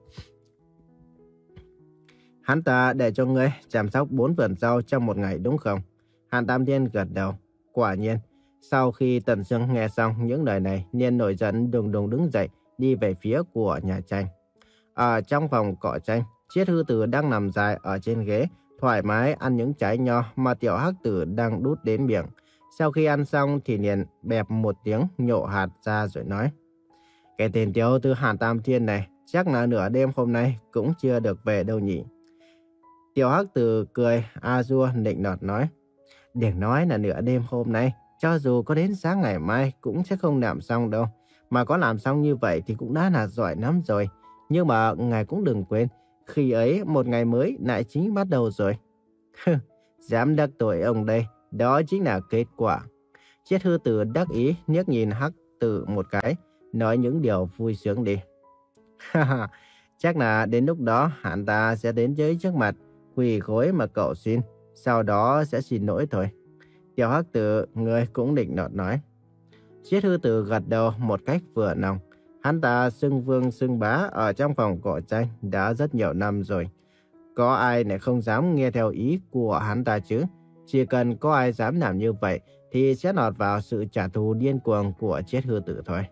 Hắn ta để cho ngươi chăm sóc bốn vườn rau trong một ngày đúng không? Hàn Tam Thiên gật đầu. Quả nhiên, sau khi Tần Sương nghe xong những lời này, liền nổi giận đùng đùng đứng dậy đi về phía của nhà tranh. Ở trong phòng cỏ tranh, Triết Hư Tử đang nằm dài ở trên ghế, thoải mái ăn những trái nho mà Tiểu Hắc Tử đang đút đến miệng. Sau khi ăn xong thì liền bẹp một tiếng nhổ hạt ra rồi nói, cái tên tiểu tử Hàn Tam Thiên này chắc là nửa đêm hôm nay cũng chưa được về đâu nhỉ. Tiểu Hắc Tử cười a dua nịnh nọt nói, đừng nói là nửa đêm hôm nay, cho dù có đến sáng ngày mai cũng sẽ không làm xong đâu. Mà có làm xong như vậy thì cũng đã là giỏi lắm rồi. Nhưng mà ngài cũng đừng quên, khi ấy một ngày mới lại chính bắt đầu rồi. Dám đắc tội ông đây, đó chính là kết quả. Triết Hư Tử đắc ý liếc nhìn Hắc Tử một cái, nói những điều vui sướng đi. Chắc là đến lúc đó hắn ta sẽ đến dưới trước mặt, quỳ gối mà cầu xin, sau đó sẽ xin lỗi thôi. Tiểu Hắc Tử, người cũng định nọt nói. Triết Hư Tử gật đầu một cách vừa lòng. Hắn ta xưng vương xưng bá ở trong phòng cỏ tranh đã rất nhiều năm rồi. Có ai lại không dám nghe theo ý của hắn ta chứ? Chỉ cần có ai dám làm như vậy thì sẽ lọt vào sự trả thù điên cuồng của Triết Hư Tử thôi.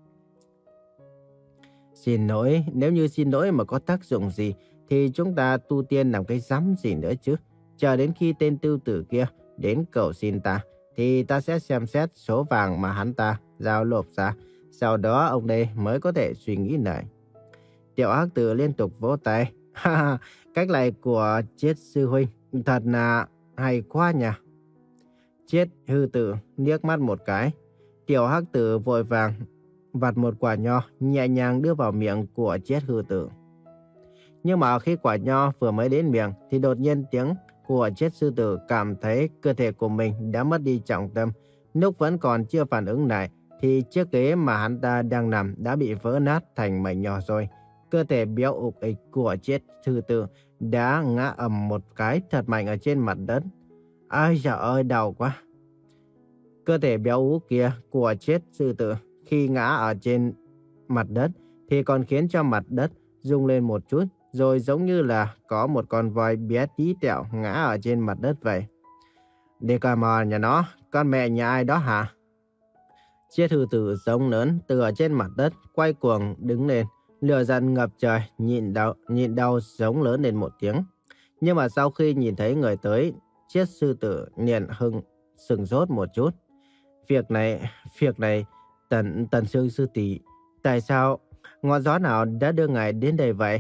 Xin lỗi, nếu như xin lỗi mà có tác dụng gì thì chúng ta tu tiên làm cái rắm gì nữa chứ? Chờ đến khi tên Tư Tử kia đến cầu xin ta thì ta sẽ xem xét số vàng mà hắn ta giao nộp ra. Sau đó ông đây mới có thể suy nghĩ lại. Tiểu Hắc Tử liên tục vỗ tay. Ha ha, cách này của Triết sư huynh thật là hay quá nhỉ. Triết Hư Tử liếc mắt một cái. Tiểu Hắc Tử vội vàng vặt một quả nho nhẹ nhàng đưa vào miệng của Triết Hư Tử. Nhưng mà khi quả nho vừa mới đến miệng thì đột nhiên tiếng của Triết Sư Tử cảm thấy cơ thể của mình đã mất đi trọng tâm. Lúc vẫn còn chưa phản ứng lại thì chiếc ghế mà hắn ta đang nằm đã bị vỡ nát thành mảnh nhỏ rồi. Cơ thể béo ục ịch của Triết Sư Tử đã ngã ầm một cái thật mạnh ở trên mặt đất. Ai trời ơi, đau quá. Cơ thể béo ú kia của Triết Sư Tử khi ngã ở trên mặt đất thì còn khiến cho mặt đất rung lên một chút, rồi giống như là có một con voi bé tí tẹo ngã ở trên mặt đất vậy. Đi coi mò nhà nó, con mẹ nhà ai đó hả? Triết Hư Tử giống lớn từ ở trên mặt đất quay cuồng đứng lên, lửa giận ngập trời, nhịn đau nhịn đau giống lớn lên một tiếng. Nhưng mà sau khi nhìn thấy người tới, Triết Sư Tử liền hưng sừng sốt một chút. Việc này, việc này, Tần Tần Sương sư tỷ, tại sao ngọn gió nào đã đưa ngài đến đây vậy?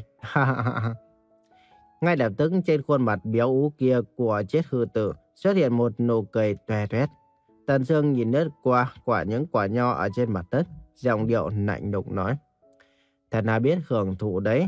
Ngay lập tức trên khuôn mặt béo ú kia của Triết Hư Tử xuất hiện một nụ cười toe toét. Tần Sương nhìn lướt qua quả những quả nho ở trên mặt đất, giọng điệu lạnh lùng nói: thật là biết hưởng thụ đấy.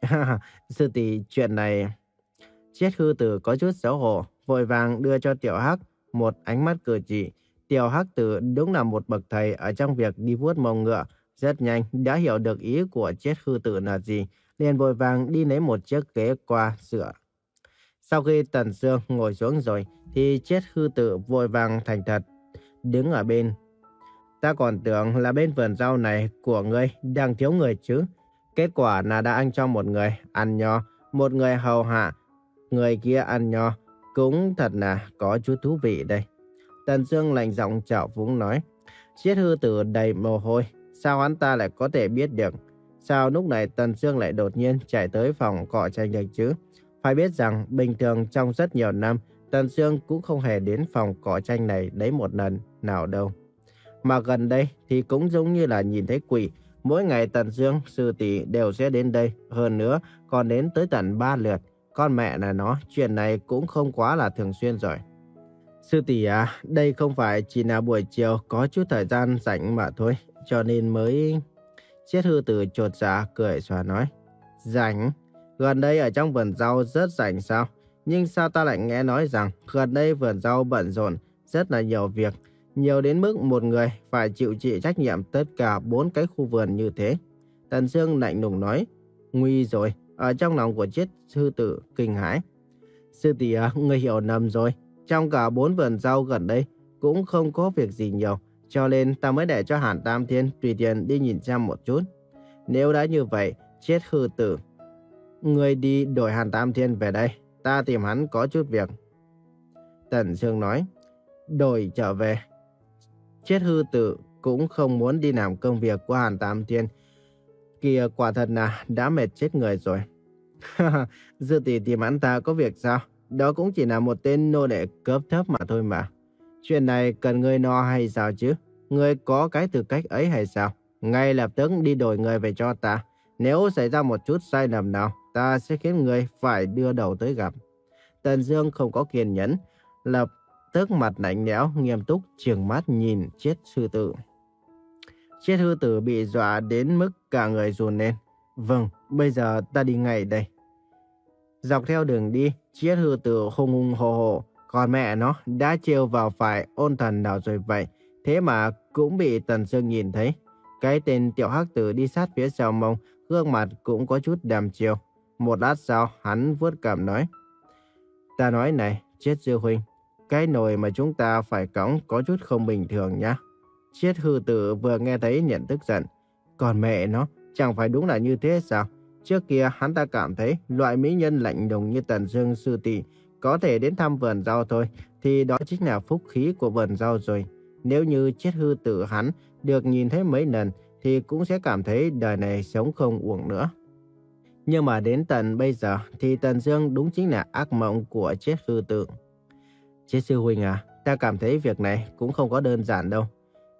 Sư tỷ, chuyện này... Triết Hư Tử có chút xấu hổ, vội vàng đưa cho Tiểu Hắc một ánh mắt cử chỉ. Tiểu Hắc Tử đúng là một bậc thầy ở trong việc đi vuốt mông ngựa, rất nhanh đã hiểu được ý của Triết Hư Tử là gì, liền vội vàng đi lấy một chiếc ghế qua sửa. Sau khi Tần Sương ngồi xuống rồi, thì Triết Hư Tử vội vàng thành thật đứng ở bên. Ta còn tưởng là bên vườn rau này của ngươi đang thiếu người chứ. Kết quả là đã ăn cho một người ăn nho, một người hầu hạ người kia ăn nho, cũng thật là có chút thú vị đây. Tần Sương lạnh giọng trào phúng nói. Triết Hư Tử đầy mồ hôi, sao hắn ta lại có thể biết được? Sao lúc này Tần Sương lại đột nhiên chạy tới phòng cọ tranh được chứ? Phải biết rằng bình thường trong rất nhiều năm, Tần Sương cũng không hề đến phòng cọ tranh này đấy một lần nào đâu. Mà gần đây thì cũng giống như là nhìn thấy quỷ, mỗi ngày Tần Sương sư tỷ đều sẽ đến đây, hơn nữa còn đến tới tận ba lượt. Con mẹ là nó, chuyện này cũng không quá là thường xuyên rồi. Sư tỷ à, đây không phải chỉ là buổi chiều có chút thời gian rảnh mà thôi, cho nên mới... Triết Hư Tử chột dạ cười xòa nói. Rảnh? Gần đây ở trong vườn rau rất rảnh sao? Nhưng sao ta lại nghe nói rằng gần đây vườn rau bận rộn, rất là nhiều việc. Nhiều đến mức một người phải chịu chịu trách nhiệm tất cả bốn cái khu vườn như thế. Tần Sương lạnh lùng nói. Nguy rồi, ở trong lòng của Triết Hư Tử kinh hãi. Sư tỷ à, người hiểu lầm rồi. Trong cả bốn vườn rau gần đây cũng không có việc gì nhiều, cho nên ta mới để cho Hàn Tam Thiên tùy tiện đi nhìn xem một chút. Nếu đã như vậy, Triết Hư Tử, người đi đổi Hàn Tam Thiên về đây, ta tìm hắn có chút việc. Tần Sương nói. Đổi trở về? Triết Hư Tử cũng không muốn đi làm công việc của Hàn Tam Thiên. Kìa, quả thật là đã mệt chết người rồi. Sư tỷ tìm hắn ta có việc sao? Đó cũng chỉ là một tên nô lệ cấp thấp mà thôi mà. Chuyện này cần ngươi no hay sao chứ? Ngươi có cái tư cách ấy hay sao? Ngay lập tức đi đổi người về cho ta. Nếu xảy ra một chút sai lầm nào, ta sẽ khiến ngươi phải đưa đầu tới gặp. Tần Dương không có kiên nhẫn, lập tức mặt lạnh lẽo, nghiêm túc trừng mắt nhìn Triết Hư Tử. Triết Hư Tử bị dọa đến mức cả người run lên. Vâng, bây giờ ta đi ngay đây. Dọc theo đường đi, Triết Hư Tử hùng hùng hồ hồ. Còn mẹ nó đã trêu vào phải ôn thần nào rồi vậy. Thế mà cũng bị Tần Sương nhìn thấy. Cái tên Tiểu Hắc Tử đi sát phía sau mông, gương mặt cũng có chút đàm chiều. Một lát sau, hắn vuốt cằm nói. Ta nói này, Triết sư huynh, cái nồi mà chúng ta phải cõng có chút không bình thường nhá. Triết Hư Tử vừa nghe thấy nhận tức giận. Còn mẹ nó, chẳng phải đúng là như thế sao? Trước kia hắn ta cảm thấy loại mỹ nhân lạnh lùng như Tần Sương sư tỷ có thể đến thăm vườn rau thôi, thì đó chính là phúc khí của vườn rau rồi. Nếu như Triết Hư Tử hắn được nhìn thấy mấy lần thì cũng sẽ cảm thấy đời này sống không uổng nữa. Nhưng mà đến tận bây giờ thì Tần Sương đúng chính là ác mộng của Triết Hư Tử. Triết sư huynh à, ta cảm thấy việc này cũng không có đơn giản đâu.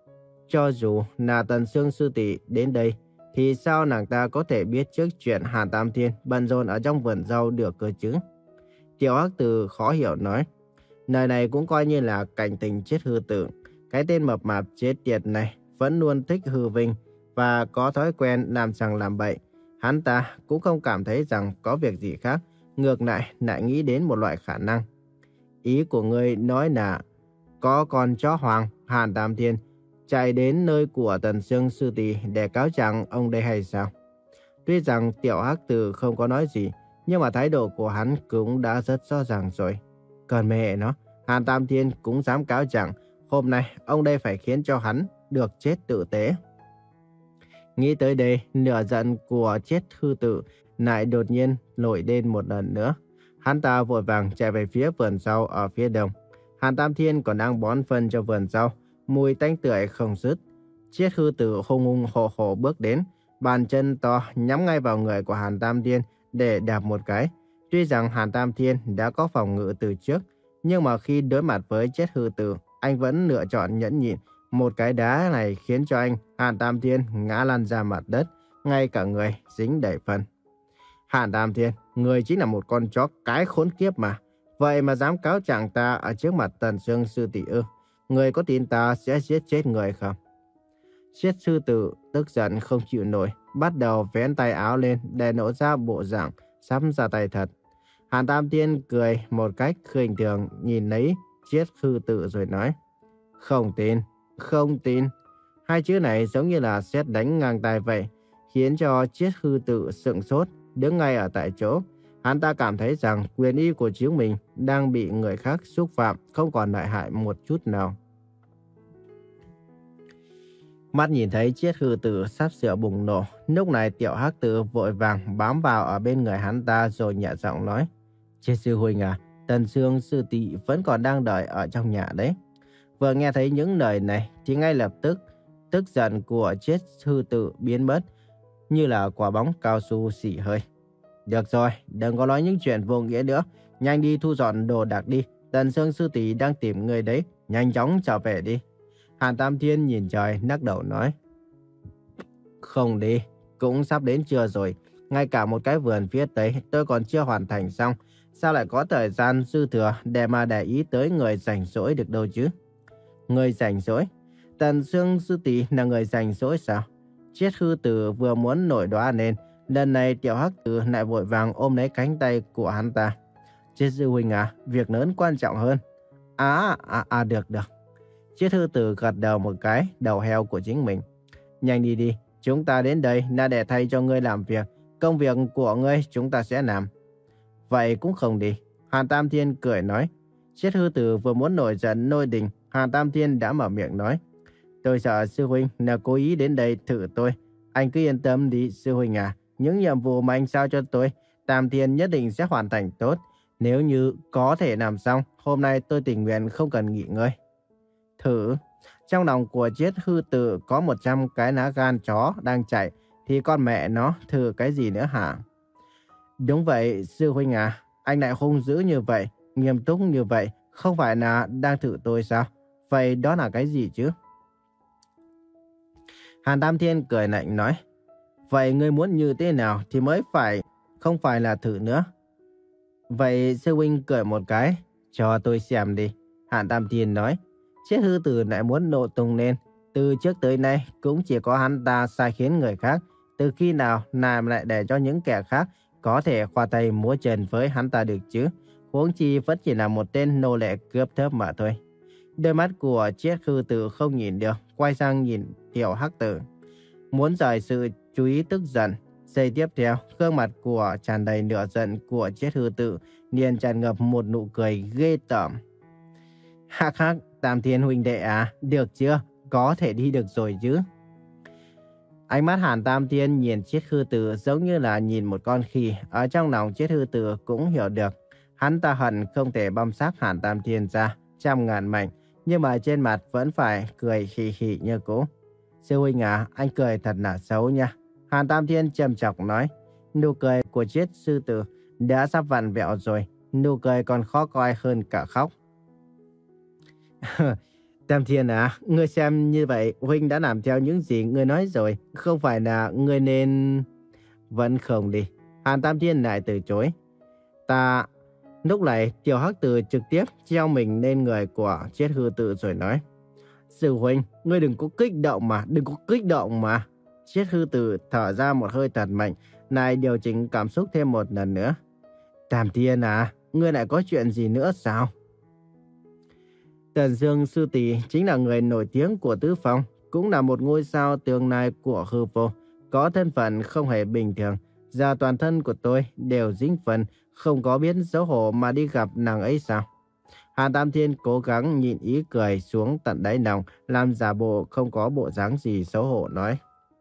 Cho dù là Tần Sương sư tỷ đến đây, thì sao nàng ta có thể biết trước chuyện Hàn Tam Thiên bận rộn ở trong vườn rau được cơ chứ? Tiểu Hắc Tử khó hiểu nói. Lời này cũng coi như là cảnh tình chết hư tử. Cái tên mập mạp chết tiệt này vẫn luôn thích hư vinh và có thói quen làm sằng làm bậy. Hắn ta cũng không cảm thấy rằng có việc gì khác, ngược lại lại nghĩ đến một loại khả năng. Ý của ngươi nói là có con chó hoàng Hàn Tam Thiên chạy đến nơi của Tần Sương sư tỷ để cáo trạng ông đây hay sao? Tuy rằng Tiểu Hắc Tử không có nói gì, nhưng mà thái độ của hắn cũng đã rất rõ ràng rồi. Còn mẹ nó, Hàn Tam Thiên cũng dám cáo trạng, hôm nay ông đây phải khiến cho hắn được chết tử tế. Nghĩ tới đây, lửa giận của chết hư tử lại đột nhiên nổi lên một lần nữa. Hắn ta vội vàng chạy về phía vườn rau ở phía đông. Hàn Tam Thiên còn đang bón phân cho vườn rau, mùi tanh tưởi không dứt. Chết hư tử hung hung hổ hổ bước đến, bàn chân to nhắm ngay vào người của Hàn Tam Thiên để đạp một cái. Tuy rằng Hàn Tam Thiên đã có phòng ngự từ trước, nhưng mà khi đối mặt với chết hư tử, anh vẫn lựa chọn nhẫn nhịn. Một cái đá này khiến cho anh, Hàn Tam Thiên, ngã lăn ra mặt đất, ngay cả người dính đầy phân. Hàn Tam Thiên, người chính là một con chó cái khốn kiếp mà. Vậy mà dám cáo trạng ta ở trước mặt Tần Sương sư tỷ ư? Người có tin ta sẽ giết chết người không? Chết sư tử tức giận không chịu nổi, bắt đầu vén tay áo lên để nổ ra bộ dạng sắp ra tay thật. Hàn Tam Thiên cười một cách khinh thường nhìn lấy chết sư tử rồi nói: Không tin, không tin. Hai chữ này giống như là sét đánh ngang tai vậy, khiến cho chết hư tử sững sốt, đứng ngay ở tại chỗ. Hắn ta cảm thấy rằng quyền uy của chính mình đang bị người khác xúc phạm, không còn lợi hại một chút nào. Mắt nhìn thấy chiếc hư tử sắp sửa bùng nổ, lúc này Tiểu Hắc Tử vội vàng bám vào ở bên người hắn ta rồi nhẹ giọng nói: Chết sư huynh à, Tần Sương sư tỷ vẫn còn đang đợi ở trong nhà đấy. Vừa nghe thấy những lời này thì ngay lập tức tức giận của chết hư tử biến mất như là quả bóng cao su xì hơi. Được rồi, đừng có nói những chuyện vô nghĩa nữa, nhanh đi thu dọn đồ đạc đi. Tần Sương sư tỷ đang tìm người đấy, nhanh chóng trở về đi. Hàn Tam Thiên nhìn trời lắc đầu nói: Không đi, cũng sắp đến trưa rồi, ngay cả một cái vườn phía tây tôi còn chưa hoàn thành xong, sao lại có thời gian dư thừa để mà để ý tới người rảnh rỗi được đâu chứ? Người rảnh rỗi? Tần Sương sư tỷ là người rảnh rỗi sao? Chết hư tử vừa muốn nổi đoá lên, lần này Tiểu Hắc Tử lại vội vàng ôm lấy cánh tay của hắn ta. Chết sư huynh à, việc lớn quan trọng hơn. À, à, à được được. Chết hư tử gật đầu một cái, đầu heo của chính mình. Nhanh đi đi, chúng ta đến đây là để thay cho ngươi làm việc. Công việc của ngươi chúng ta sẽ làm. Vậy cũng không đi. Hàn Tam Thiên cười nói. Chết hư tử vừa muốn nổi giận nôi đình, Hàn Tam Thiên đã mở miệng nói: Tôi sợ sư huynh là cố ý đến đây thử tôi. Anh cứ yên tâm đi sư huynh à. Những nhiệm vụ mà anh giao cho tôi, Tam Thiên nhất định sẽ hoàn thành tốt. Nếu như có thể làm xong, hôm nay tôi tình nguyện không cần nghỉ ngơi. Thử. Trong lòng của chết hư tử có một trăm cái lá gan chó đang chạy, thì con mẹ nó thử cái gì nữa hả? Đúng vậy sư huynh à. Anh lại hung dữ như vậy, nghiêm túc như vậy, không phải là đang thử tôi sao? Vậy đó là cái gì chứ? Hàn Tam Thiên cười lạnh nói: Vậy ngươi muốn như thế nào thì mới phải, không phải là thử nữa. Vậy sư huynh cười một cái, cho tôi xem đi. Hàn Tam Thiên nói. Chết hư tử lại muốn nộ tung lên. Từ trước tới nay cũng chỉ có hắn ta sai khiến người khác. Từ khi nào làm lại để cho những kẻ khác có thể khoa tay múa chân với hắn ta được chứ? Huống chi vẫn chỉ là một tên nô lệ cướp thấp mà thôi. Đôi mắt của chết hư tử không nhìn được, quay sang nhìn Tiểu Hắc Tử, muốn rời sự chú ý tức giận. Giây tiếp theo, gương mặt của tràn đầy nửa giận của chết hư tử liền tràn ngập một nụ cười ghê tởm. Hắc hắc, Tam Thiên huynh đệ à, được chưa? Có thể đi được rồi chứ? Ánh mắt Hàn Tam Thiên nhìn chết hư tử giống như là nhìn một con khỉ. Ở trong lòng chết hư tử cũng hiểu được, hắn ta hận không thể băm xác Hàn Tam Thiên ra trăm ngàn mảnh, nhưng mà trên mặt vẫn phải cười khì khì như cũ. Sư huynh à, anh cười thật là xấu nha. Hàn Tam Thiên trầm chọc nói. Nụ cười của chết sư tử đã sắp vặn vẹo rồi, nụ cười còn khó coi hơn cả khóc. Tam Thiên à, ngươi xem như vậy, huynh đã làm theo những gì ngươi nói rồi, không phải là ngươi nên... Vẫn không đi. Hàn Tam Thiên lại từ chối. Ta... Lúc này, Tiểu Hắc Tử trực tiếp treo mình lên người của Chiết Hư Tự rồi nói. Sư huynh, ngươi đừng có kích động mà, đừng có kích động mà. Chiết Hư Tự thở ra một hơi thật mạnh, lại điều chỉnh cảm xúc thêm một lần nữa. Tam Thiên à, ngươi lại có chuyện gì nữa sao? Tần Dương sư tỷ chính là người nổi tiếng của Tứ Phong, cũng là một ngôi sao tương lai của hư vô, có thân phận không hề bình thường. Giờ toàn thân của tôi đều dính phần, không có biết xấu hổ mà đi gặp nàng ấy sao? Hàn Tam Thiên cố gắng nhịn ý cười xuống tận đáy lòng, làm giả bộ không có bộ dáng gì xấu hổ nói.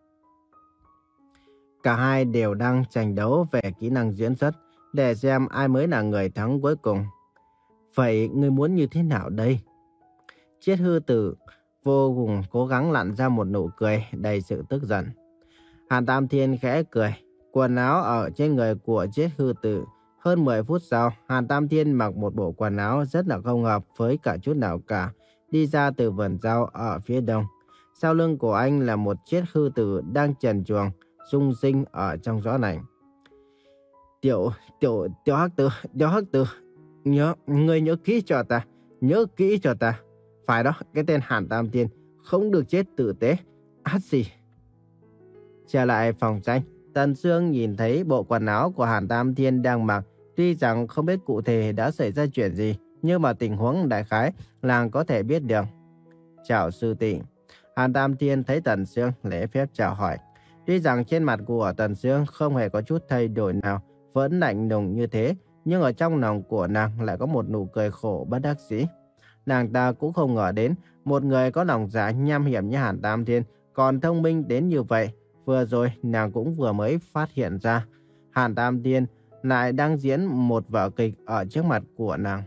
Cả hai đều đang tranh đấu về kỹ năng diễn xuất, để xem ai mới là người thắng cuối cùng. Vậy ngươi muốn như thế nào đây? Chiết Hư Tử vô cùng cố gắng lặn ra một nụ cười đầy sự tức giận. Hàn Tam Thiên khẽ cười, quần áo ở trên người của Chiết Hư Tử. Hơn mười phút sau, Hàn Tam Thiên mặc một bộ quần áo rất là không hợp với cả chút nào cả, đi ra từ vườn rau ở phía đông. Sau lưng của anh là một Chiết Hư Tử đang trần truồng, rung rinh ở trong gió lạnh. Tiểu, tiểu, tiểu Hắc Tử, tiểu Hắc Tử, nhớ, ngươi nhớ kỹ cho ta, nhớ kỹ cho ta. Phải đó, cái tên Hàn Tam Thiên không được chết tử tế. Át gì? Trở lại phòng tranh, Tần Sương nhìn thấy bộ quần áo của Hàn Tam Thiên đang mặc. Tuy rằng không biết cụ thể đã xảy ra chuyện gì, nhưng mà tình huống đại khái làng có thể biết được. Chào sư tỷ. Hàn Tam Thiên thấy Tần Sương lễ phép chào hỏi. Tuy rằng trên mặt của Tần Sương không hề có chút thay đổi nào, vẫn lạnh lùng như thế, nhưng ở trong lòng của nàng lại có một nụ cười khổ bất đắc dĩ. Nàng ta cũng không ngờ đến một người có lòng dạ nham hiểm như Hàn Tam Thiên còn thông minh đến như vậy. Vừa rồi nàng cũng vừa mới phát hiện ra Hàn Tam Thiên lại đang diễn một vở kịch ở trước mặt của nàng.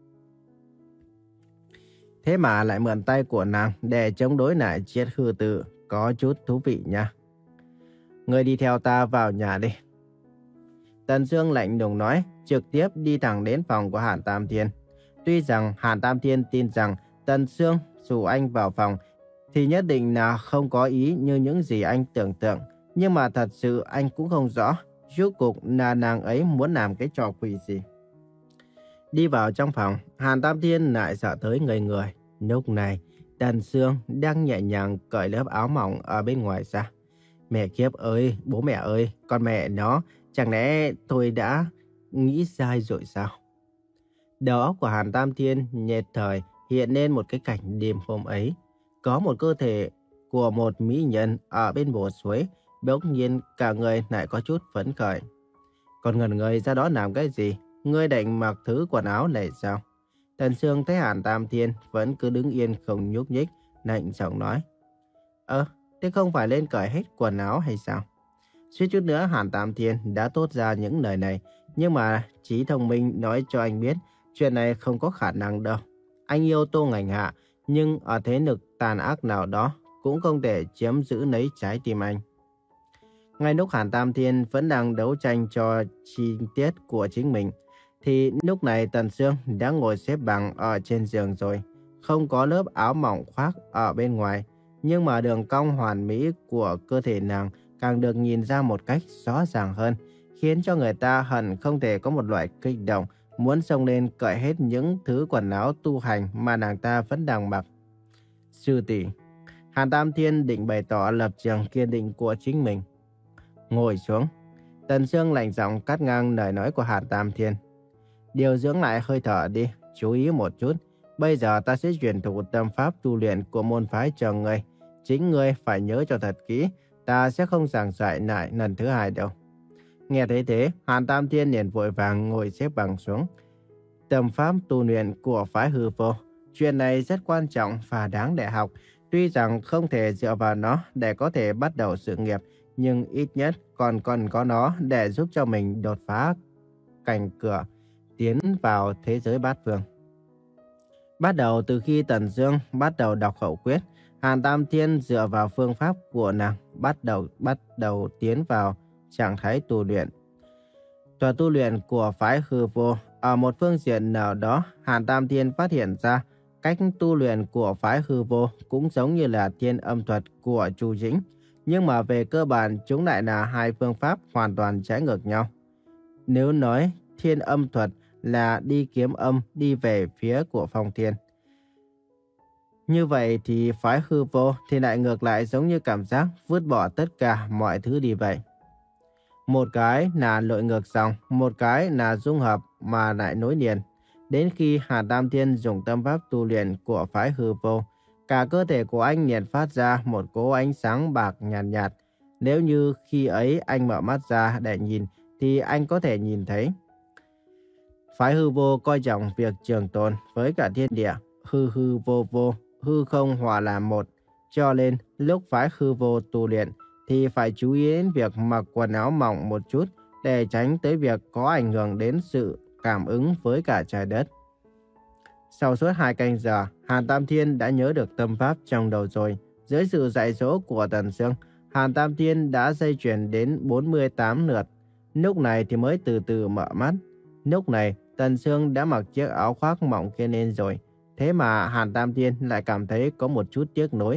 Thế mà lại mượn tay của nàng để chống đối lại Chiết Hư Tự, có chút thú vị nha. Ngươi đi theo ta vào nhà đi. Tần Sương lạnh lùng nói, trực tiếp đi thẳng đến phòng của Hàn Tam Thiên. Tuy rằng Hàn Tam Thiên tin rằng Tần Sương dù anh vào phòng thì nhất định là không có ý như những gì anh tưởng tượng. Nhưng mà thật sự anh cũng không rõ rốt cuộc là nàng ấy muốn làm cái trò quỷ gì. Đi vào trong phòng, Hàn Tam Thiên lại sợ tới người người. Lúc này, Tần Sương đang nhẹ nhàng cởi lớp áo mỏng ở bên ngoài ra. Mẹ kiếp ơi, bố mẹ ơi, con mẹ nó, chẳng lẽ tôi đã nghĩ sai rồi sao? Đầu óc của Hàn Tam Thiên nhệt thời hiện lên một cái cảnh đêm hôm ấy. Có một cơ thể của một mỹ nhân ở bên bờ suối, bỗng nhiên cả người lại có chút phấn khởi. Còn ngẩn người ra đó làm cái gì? Ngươi định mặc thứ quần áo này sao? Tần Sương thấy Hàn Tam Thiên vẫn cứ đứng yên không nhúc nhích, lạnh giọng nói. Ơ, thế không phải lên cởi hết quần áo hay sao? Suýt chút nữa Hàn Tam Thiên đã thốt ra những lời này, nhưng mà trí thông minh nói cho anh biết chuyện này không có khả năng đâu. Anh yêu Tô Ngành Hạ, nhưng ở thế lực tàn ác nào đó cũng không thể chiếm giữ lấy trái tim anh. Ngay lúc Hàn Tam Thiên vẫn đang đấu tranh cho chi tiết của chính mình, thì lúc này Tần Sương đã ngồi xếp bằng ở trên giường rồi, không có lớp áo mỏng khoác ở bên ngoài, nhưng mà đường cong hoàn mỹ của cơ thể nàng càng được nhìn ra một cách rõ ràng hơn, khiến cho người ta hận không thể có một loại kích động muốn xông lên cởi hết những thứ quần áo tu hành mà nàng ta vẫn đang mặc. Sư tỷ. Hàn Tam Thiên định bày tỏ lập trường kiên định của chính mình. Ngồi xuống. Tần Sương lạnh giọng cắt ngang lời nói của Hàn Tam Thiên. Điều dưỡng lại hơi thở đi, chú ý một chút. Bây giờ ta sẽ truyền thụ tâm pháp tu luyện của môn phái cho ngươi. Chính ngươi phải nhớ cho thật kỹ, ta sẽ không giảng dạy lại lần thứ hai đâu. Nghe thấy thế, Hàn Tam Thiên liền vội vàng ngồi xếp bằng xuống. Tâm pháp tu luyện của phái hư vô, chuyện này rất quan trọng và đáng để học. Tuy rằng không thể dựa vào nó để có thể bắt đầu sự nghiệp, nhưng ít nhất còn còn có nó để giúp cho mình đột phá cánh cửa, tiến vào thế giới bát phương. Bắt đầu từ khi Tần Dương bắt đầu đọc khẩu quyết, Hàn Tam Thiên dựa vào phương pháp của nàng bắt đầu bắt đầu tiến vào trạng thái tu luyện. Tòa tu luyện của phái hư vô ở một phương diện nào đó, Hàn Tam Thiên phát hiện ra Cách tu luyện của phái hư vô cũng giống như là thiên âm thuật của Chu Dĩnh. Nhưng mà về cơ bản chúng lại là hai phương pháp hoàn toàn trái ngược nhau. Nếu nói thiên âm thuật là đi kiếm âm đi về phía của phong thiên, như vậy thì phái hư vô thì lại ngược lại giống như cảm giác vứt bỏ tất cả mọi thứ đi vậy. Một cái là lội ngược dòng, một cái là dung hợp mà lại nối liền. Đến khi Hàn Tam Thiên dùng tâm pháp tu luyện của phái hư vô, cả cơ thể của anh liền phát ra một cỗ ánh sáng bạc nhàn nhạt, nhạt. Nếu như khi ấy anh mở mắt ra để nhìn thì anh có thể nhìn thấy. Phái hư vô coi trọng việc trường tồn với cả thiên địa, hư hư vô vô, hư không hòa làm một. Cho nên lúc phái hư vô tu luyện thì phải chú ý đến việc mặc quần áo mỏng một chút để tránh tới việc có ảnh hưởng đến sự cảm ứng với cả trái đất. Sau suốt hai canh giờ, Hàn Tam Thiên đã nhớ được tâm pháp trong đầu rồi. Dưới sự dạy dỗ của Tần Sương, Hàn Tam Thiên đã dây chuyển đến bốn mươi tám lượt. Lúc này thì mới từ từ mở mắt. Lúc này, Tần Sương đã mặc chiếc áo khoác mỏng kia lên rồi. Thế mà Hàn Tam Thiên lại cảm thấy có một chút tiếc nuối.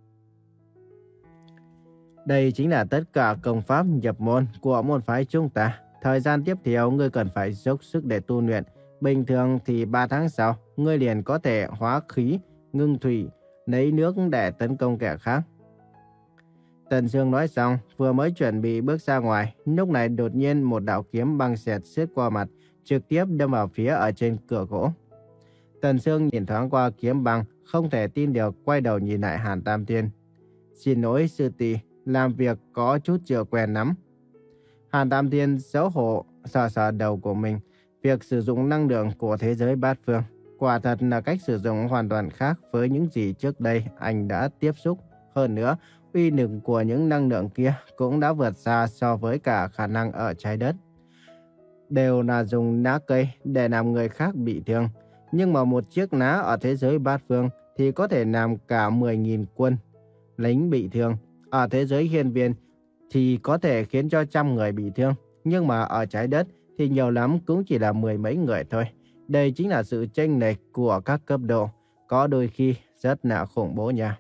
Đây chính là tất cả công pháp nhập môn của môn phái chúng ta. Thời gian tiếp theo ngươi cần phải dốc sức để tu luyện. Bình thường thì ba tháng sau, ngươi liền có thể hóa khí, ngưng thủy, lấy nước để tấn công kẻ khác. Tần Sương nói xong, vừa mới chuẩn bị bước ra ngoài, lúc này đột nhiên một đạo kiếm băng xẹt xuyên qua mặt, trực tiếp đâm vào phía ở trên cửa gỗ. Tần Sương nhìn thoáng qua kiếm băng, không thể tin được, quay đầu nhìn lại Hàn Tam Thiên. Xin lỗi sư tỷ, làm việc có chút chưa quen lắm. Hàn Tam Thiên xấu hổ sờ sờ đầu của mình. Việc sử dụng năng lượng của thế giới bát phương quả thật là cách sử dụng hoàn toàn khác với những gì trước đây anh đã tiếp xúc. Hơn nữa, uy lực của những năng lượng kia cũng đã vượt xa so với cả khả năng ở trái đất. Đều là dùng lá cây để làm người khác bị thương. Nhưng mà một chiếc lá ở thế giới bát phương thì có thể làm cả mười nghìn quân lính bị thương. Ở thế giới hiên viên thì có thể khiến cho trăm người bị thương. Nhưng mà ở trái đất thì nhiều lắm cũng chỉ là mười mấy người thôi. Đây chính là sự chênh lệch của các cấp độ. Có đôi khi rất là khủng bố nha.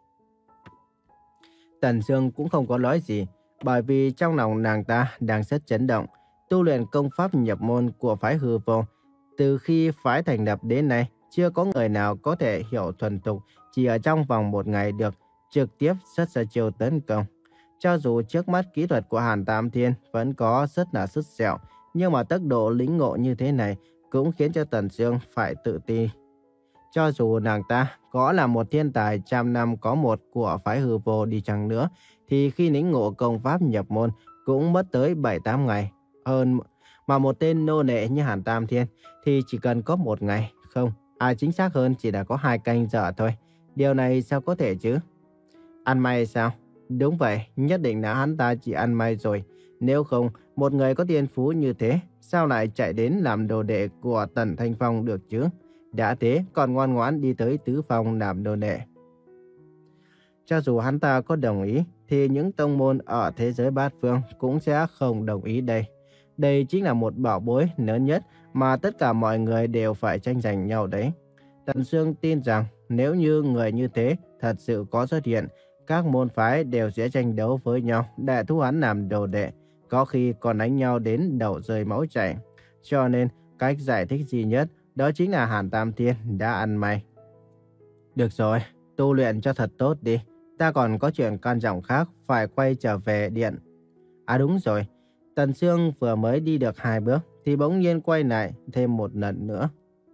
Tần Sương cũng không có nói gì. Bởi vì trong lòng nàng ta đang rất chấn động. Tu luyện công pháp nhập môn của phái hư vô. Từ khi phái thành lập đến nay, chưa có người nào có thể hiểu thuần thục chỉ ở trong vòng một ngày được trực tiếp xuất ra chiêu tấn công. Cho dù trước mắt kỹ thuật của Hàn Tam Thiên vẫn có rất là sứt sẹo, nhưng mà tốc độ lĩnh ngộ như thế này cũng khiến cho Tần Sương phải tự ti. Cho dù nàng ta có là một thiên tài trăm năm có một của phái hư vô đi chăng nữa, thì khi lĩnh ngộ công pháp nhập môn cũng mất tới bảy tám ngày. Hơn mà một tên nô lệ như Hàn Tam Thiên thì chỉ cần có một ngày, không, à chính xác hơn chỉ là có hai canh giờ thôi. Điều này sao có thể chứ? Ăn may sao? Đúng vậy, nhất định là hắn ta chỉ ăn may rồi. Nếu không, một người có thiên phú như thế, sao lại chạy đến làm đồ đệ của Tần Thanh Phong được chứ? Đã thế, còn ngoan ngoãn đi tới Tứ Phong làm đồ đệ. Cho dù hắn ta có đồng ý, thì những tông môn ở thế giới bát phương cũng sẽ không đồng ý đây. Đây chính là một bảo bối lớn nhất mà tất cả mọi người đều phải tranh giành nhau đấy. Tần Sương tin rằng nếu như người như thế thật sự có xuất hiện, các môn phái đều sẽ tranh đấu với nhau để thu hắn làm đồ đệ, có khi còn đánh nhau đến đầu rơi máu chảy. Cho nên, cách giải thích duy nhất đó chính là Hàn Tam Thiên đã ăn may. Được rồi, tu luyện cho thật tốt đi. Ta còn có chuyện quan trọng khác phải quay trở về điện. À đúng rồi, Tần Sương vừa mới đi được hai bước thì bỗng nhiên quay lại thêm một lần nữa.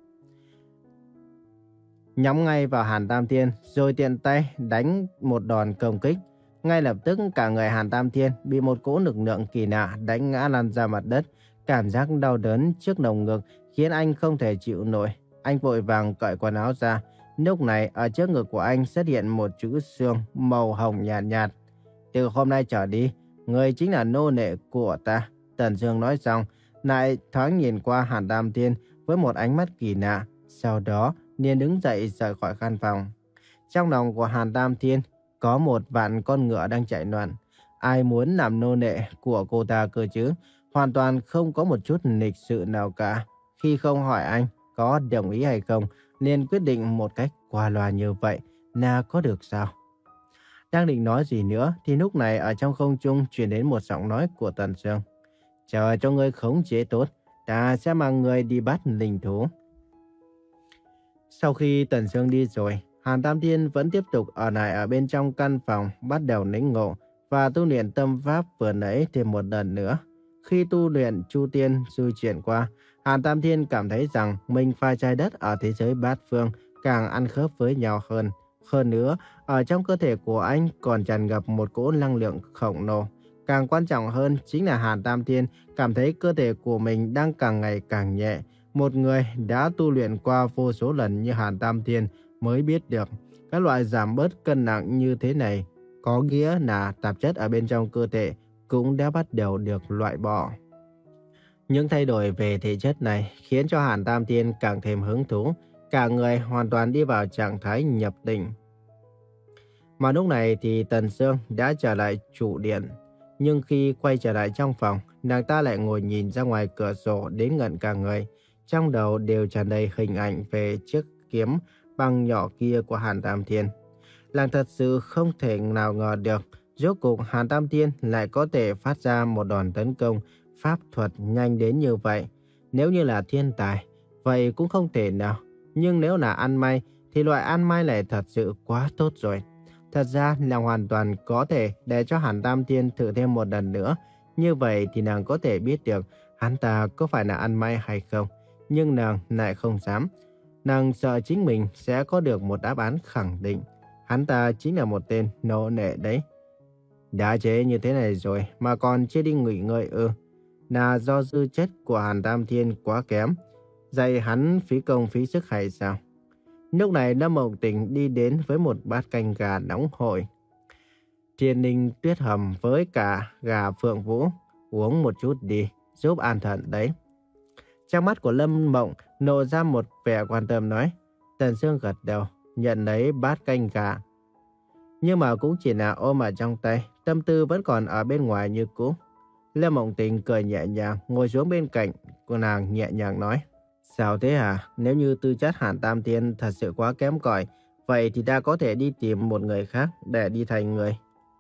Nhắm ngay vào Hàn Tam Thiên rồi tiện tay đánh một đòn công kích. Ngay lập tức cả người Hàn Tam Thiên bị một cỗ lực lượng kỳ lạ đánh ngã lăn ra mặt đất. Cảm giác đau đớn trước lồng ngực khiến anh không thể chịu nổi. Anh vội vàng cởi quần áo ra. Lúc này ở trước ngực của anh xuất hiện một chữ xương màu hồng nhạt nhạt. Từ hôm nay trở đi, người chính là nô lệ của ta. Tần Sương nói xong, lại thoáng nhìn qua Hàn Tam Thiên với một ánh mắt kỳ lạ. Sau đó, liền đứng dậy rời khỏi căn phòng. Trong lòng của Hàn Tam Thiên có một vạn con ngựa đang chạy loạn. Ai muốn làm nô lệ của cô ta cơ chứ? Hoàn toàn không có một chút lịch sự nào cả. Khi không hỏi anh có đồng ý hay không, liền quyết định một cách qua loa như vậy là có được sao? Đang định nói gì nữa thì lúc này ở trong không trung truyền đến một giọng nói của Tần Sương. Chờ cho ngươi khống chế tốt, ta sẽ mang ngươi đi bắt linh thú. Sau khi Tần Sương đi rồi, Hàn Tam Thiên vẫn tiếp tục ở lại ở bên trong căn phòng, bắt đầu lĩnh ngộ và tu luyện tâm pháp vừa nãy thêm một lần nữa. Khi tu luyện Chu Tiên du chuyển qua, Hàn Tam Thiên cảm thấy rằng mình và trái đất ở thế giới bát phương càng ăn khớp với nhau hơn. Hơn nữa, ở trong cơ thể của anh còn tràn ngập một cỗ năng lượng khổng lồ. Càng quan trọng hơn chính là Hàn Tam Thiên cảm thấy cơ thể của mình đang càng ngày càng nhẹ. Một người đã tu luyện qua vô số lần như Hàn Tam Thiên mới biết được các loại giảm bớt cân nặng như thế này có nghĩa là tạp chất ở bên trong cơ thể cũng đã bắt đầu được loại bỏ. Những thay đổi về thể chất này khiến cho Hàn Tam Thiên càng thêm hứng thú, cả người hoàn toàn đi vào trạng thái nhập định. Mà lúc này thì Tần Sương đã trở lại trụ điện, nhưng khi quay trở lại trong phòng, nàng ta lại ngồi nhìn ra ngoài cửa sổ đến ngẩn cả người. Trong đầu đều tràn đầy hình ảnh về chiếc kiếm băng nhỏ kia của Hàn Tam Thiên. Nàng thật sự không thể nào ngờ được, rốt cuộc Hàn Tam Thiên lại có thể phát ra một đòn tấn công pháp thuật nhanh đến như vậy. Nếu như là thiên tài, vậy cũng không thể nào. Nhưng nếu là ăn may, thì loại ăn may này thật sự quá tốt rồi. Thật ra là hoàn toàn có thể để cho Hàn Tam Thiên thử thêm một lần nữa. Như vậy thì nàng có thể biết được hắn ta có phải là ăn may hay không. Nhưng nàng lại không dám. Nàng sợ chính mình sẽ có được một đáp án khẳng định. Hắn ta chính là một tên nô lệ đấy. Đã chế như thế này rồi mà còn chưa đi nghỉ ngơi ư? Là do dư chất của Hàn Tam Thiên quá kém, dạy hắn phí công phí sức hay sao? Lúc này Lâm Mộng Tình đi đến với một bát canh gà nóng hổi. Thiên Ninh Tuyết hầm với cả gà Phượng Vũ, uống một chút đi, giúp an thận đấy. Trong mắt của Lâm Mộng nộ ra một vẻ quan tâm nói. Tần Sương gật đầu, nhận lấy bát canh gà. Nhưng mà cũng chỉ là ôm ở trong tay, tâm tư vẫn còn ở bên ngoài như cũ. Lâm Mộng Tình cười nhẹ nhàng, ngồi xuống bên cạnh của nàng nhẹ nhàng nói. Sao thế hả? Nếu như tư chất Hàn Tam Thiên thật sự quá kém cỏi, vậy thì ta có thể đi tìm một người khác để đi thành người.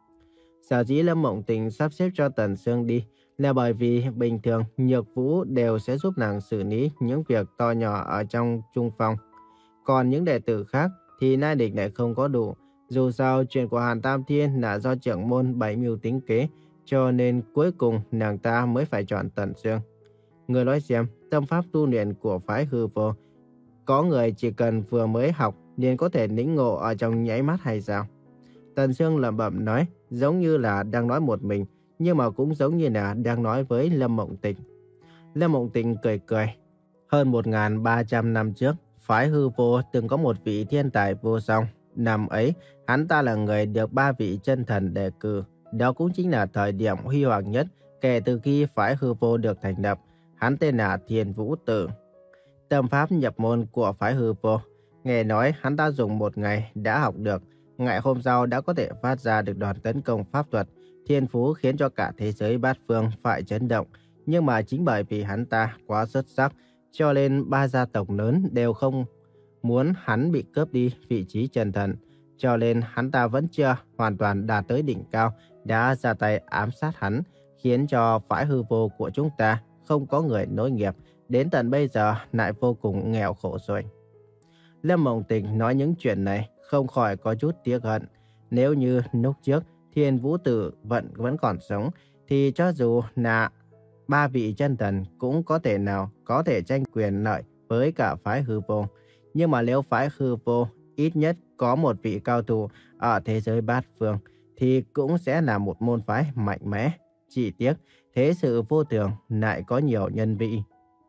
Sở dĩ Lâm Mộng Tình sắp xếp cho Tần Sương đi là bởi vì bình thường Nhược Vũ đều sẽ giúp nàng xử lý những việc to nhỏ ở trong trung phòng. Còn những đệ tử khác thì Nai Địch lại không có đủ. Dù sao chuyện của Hàn Tam Thiên là do trưởng môn bảy mưu tính kế, cho nên cuối cùng nàng ta mới phải chọn Tần Sương. Người nói xem, tâm pháp tu luyện của phái Hư Vô, có người chỉ cần vừa mới học liền có thể lĩnh ngộ ở trong nháy mắt hay sao? Tần Sương lẩm bẩm nói, giống như là đang nói một mình, nhưng mà cũng giống như là đang nói với Lâm Mộng Tình. Lâm Mộng Tình cười cười. Hơn một nghìn ba trăm năm trước, phái Hư Vô từng có một vị thiên tài vô song. Năm ấy, hắn ta là người được ba vị chân thần đề cử. Đó cũng chính là thời điểm huy hoàng nhất kể từ khi phái Hư Vô được thành lập. Hắn tên là Thiên Vũ Tử. Tâm pháp nhập môn của phái Hư Vô, nghe nói hắn ta dùng một ngày đã học được. Ngày hôm sau đã có thể phát ra được đòn tấn công pháp thuật. Thiên phú khiến cho cả thế giới bát phương phải chấn động. Nhưng mà chính bởi vì hắn ta quá xuất sắc, cho nên ba gia tộc lớn đều không muốn hắn bị cướp đi vị trí chân thần. Cho nên hắn ta vẫn chưa hoàn toàn đạt tới đỉnh cao, đã ra tay ám sát hắn, khiến cho phái Hư Vô của chúng ta không có người nối nghiệp, đến tận bây giờ lại vô cùng nghèo khổ rồi. Lâm Mộng Tình nói những chuyện này không khỏi có chút tiếc hận. Nếu như lúc trước Thiên Vũ Tử vẫn vẫn còn sống, thì cho dù là ba vị chân thần cũng có thể nào có thể tranh quyền lợi với cả phái Hư Vô. Nhưng mà nếu phái Hư Vô ít nhất có một vị cao thủ ở thế giới bát phương, thì cũng sẽ là một môn phái mạnh mẽ. Chỉ tiếc, thế sự vô thường lại có nhiều nhân vị.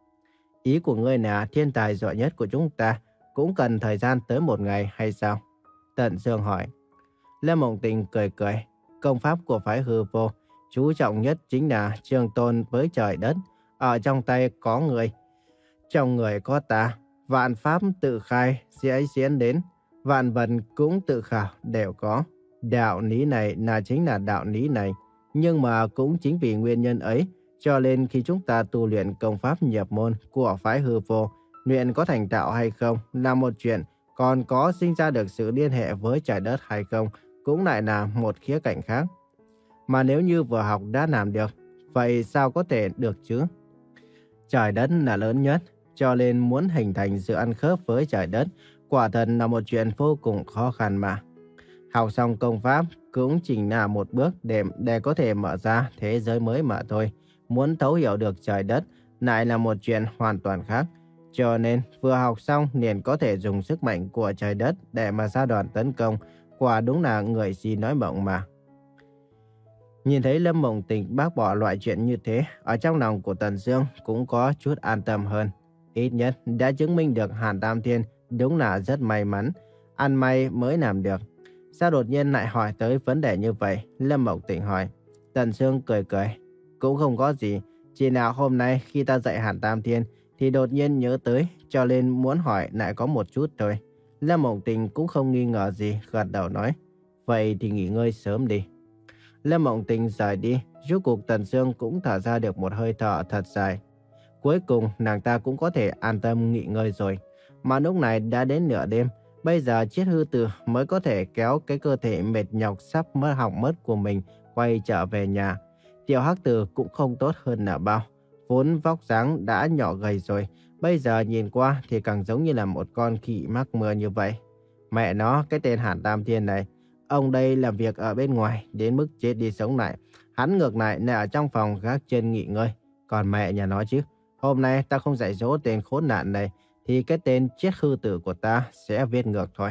Ý của ngươi là thiên tài giỏi nhất của chúng ta cũng cần thời gian tới một ngày hay sao? Tần Sương hỏi. Lâm Mộng Tình cười cười. Công pháp của phái Hư Vô chú trọng nhất chính là trường tồn với trời đất. Ở trong tay có người, trong người có ta. Vạn pháp tự khai sẽ diễn đến, vạn vật cũng tự khảo đều có. Đạo lý này là chính là đạo lý này. Nhưng mà cũng chính vì nguyên nhân ấy, cho nên khi chúng ta tu luyện công pháp nhập môn của phái Hư Vô, luyện có thành tạo hay không là một chuyện, còn có sinh ra được sự liên hệ với trời đất hay không cũng lại là một khía cạnh khác. Mà nếu như vừa học đã làm được, vậy sao có thể được chứ? Trời đất là lớn nhất, cho nên muốn hình thành sự ăn khớp với trời đất, quả thật là một chuyện vô cùng khó khăn mà. Học xong công pháp cũng chỉ là một bước để, để có thể mở ra thế giới mới mà thôi. Muốn thấu hiểu được trời đất lại là một chuyện hoàn toàn khác. Cho nên vừa học xong liền có thể dùng sức mạnh của trời đất để mà ra đòn tấn công. Quả đúng là người si nói mộng mà. Nhìn thấy Lâm Mộng Tình bác bỏ loại chuyện như thế, ở trong lòng của Tần Dương cũng có chút an tâm hơn. Ít nhất đã chứng minh được Hàn Tam Thiên đúng là rất may mắn, ăn may mới làm được. Sao đột nhiên lại hỏi tới vấn đề như vậy? Lâm Mộng Tình hỏi. Tần Dương cười cười. Cũng không có gì, chỉ là hôm nay khi ta dạy Hàn Tam Thiên thì đột nhiên nhớ tới, cho nên muốn hỏi lại có một chút thôi. Lâm Mộng Tình cũng không nghi ngờ gì, gật đầu nói. Vậy thì nghỉ ngơi sớm đi. Lâm Mộng Tình rời đi, rốt cuộc Tần Dương cũng thở ra được một hơi thở thật dài. Cuối cùng nàng ta cũng có thể an tâm nghỉ ngơi rồi. Mà lúc này đã đến nửa đêm, bây giờ Chiết Hư Tử mới có thể kéo cái cơ thể mệt nhọc sắp mất hỏng mất của mình quay trở về nhà. Tiểu Hắc Tử cũng không tốt hơn nào bao. Vốn vóc dáng đã nhỏ gầy rồi, bây giờ nhìn qua thì càng giống như là một con khỉ mắc mưa như vậy. Mẹ nó, cái tên Hàn Tam Thiên này, ông đây làm việc ở bên ngoài đến mức chết đi sống lại. Hắn ngược lại lại ở trong phòng gác chân nghỉ ngơi. Còn mẹ nhà nó chứ, hôm nay ta không dạy dỗ tên khốn nạn này thì cái tên Chiết Hư Tử của ta sẽ viết ngược thôi.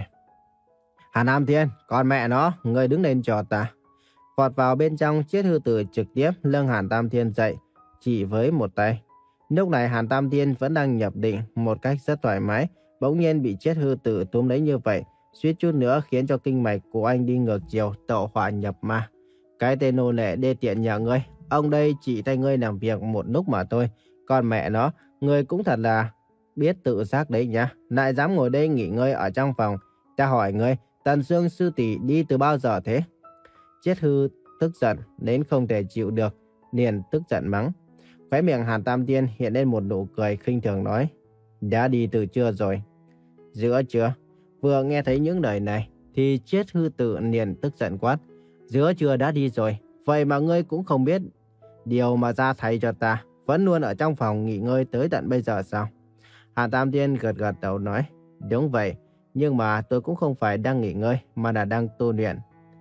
Hàn Tam Thiên, còn mẹ nó, ngươi đứng lên cho ta. Vọt vào bên trong, Chiết Hư Tử trực tiếp nâng Hàn Tam Thiên dậy, chỉ với một tay. Lúc này Hàn Tam Thiên vẫn đang nhập định một cách rất thoải mái, bỗng nhiên bị Chiết Hư Tử túm lấy như vậy, suýt chút nữa khiến cho kinh mạch của anh đi ngược chiều, tẩu hỏa nhập ma. Cái tên nô lệ đê tiện nhà ngươi, ông đây chỉ tay ngươi làm việc một lúc mà thôi. Còn mẹ nó, ngươi cũng thật là biết tự giác đấy nhá, lại dám ngồi đây nghỉ ngơi ở trong phòng. Ta hỏi ngươi, Tần Dương sư tỷ đi từ bao giờ thế? Chiết Hư tức giận đến không thể chịu được, liền tức giận mắng. Khóe miệng Hàn Tam Thiên hiện lên một nụ cười khinh thường nói, đã đi từ trưa rồi. Giữa trưa? Vừa nghe thấy những lời này thì Chiết Hư Tử liền tức giận quát, giữa trưa đã đi rồi, vậy mà ngươi cũng không biết điều mà ra thay cho ta, vẫn luôn ở trong phòng nghỉ ngơi tới tận bây giờ sao? Hàn Tam Thiên gật gật đầu nói, đúng vậy, nhưng mà tôi cũng không phải đang nghỉ ngơi mà là đang tu luyện.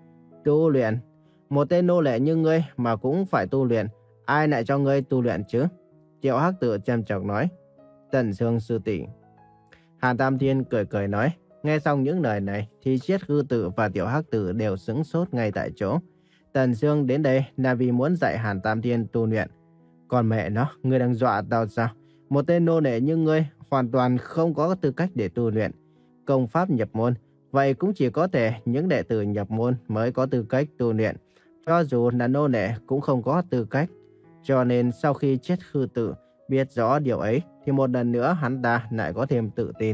Tu luyện? Một tên nô lệ như ngươi mà cũng phải tu luyện, ai lại cho ngươi tu luyện chứ? Tiểu Hắc Tử trầm trọng nói. Tần Dương sư tỷ. Hàn Tam Thiên cười cười nói. Nghe xong những lời này thì Chiết Hư Tử và Tiểu Hắc Tử đều sững sốt ngay tại chỗ. Tần Dương đến đây là vì muốn dạy Hàn Tam Thiên tu luyện. Còn mẹ nó, ngươi đang dọa tao sao? Một tên nô lệ như ngươi hoàn toàn không có tư cách để tu luyện. Công pháp nhập môn, vậy cũng chỉ có thể những đệ tử nhập môn mới có tư cách tu luyện. Cho dù là nô lệ cũng không có tư cách. Cho nên sau khi Chiết Hư Tử biết rõ điều ấy thì một lần nữa hắn ta lại có thêm tự tin.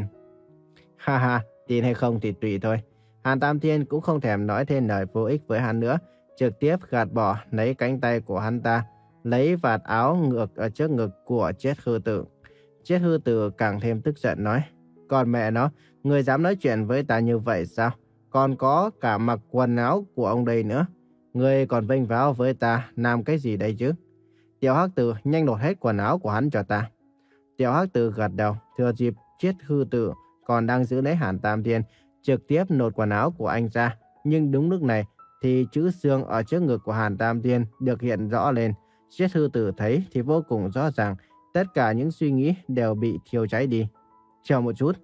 Ha ha, tin hay không thì tùy thôi. Hàn Tam Thiên cũng không thèm nói thêm lời vô ích với hắn nữa, trực tiếp gạt bỏ lấy cánh tay của hắn ta, lấy vạt áo ngược ở trước ngực của Chiết Hư Tử. Chiết Hư Tử càng thêm tức giận nói, còn mẹ nó, người dám nói chuyện với ta như vậy sao? Còn có cả mặc quần áo của ông đây nữa. Người còn vênh váo với ta làm cái gì đây chứ? Tiểu Hắc Tử nhanh lột hết quần áo của hắn cho ta. Tiểu Hắc Tử gật đầu, thừa dịp Chiết Hư Tử còn đang giữ lấy Hàn Tam Thiên, trực tiếp lột quần áo của anh ra. Nhưng đúng lúc này thì chữ xương ở trước ngực của Hàn Tam Thiên được hiện rõ lên. Chiết Hư Tử thấy thì vô cùng rõ ràng, tất cả những suy nghĩ đều bị thiêu cháy đi. Chờ một chút.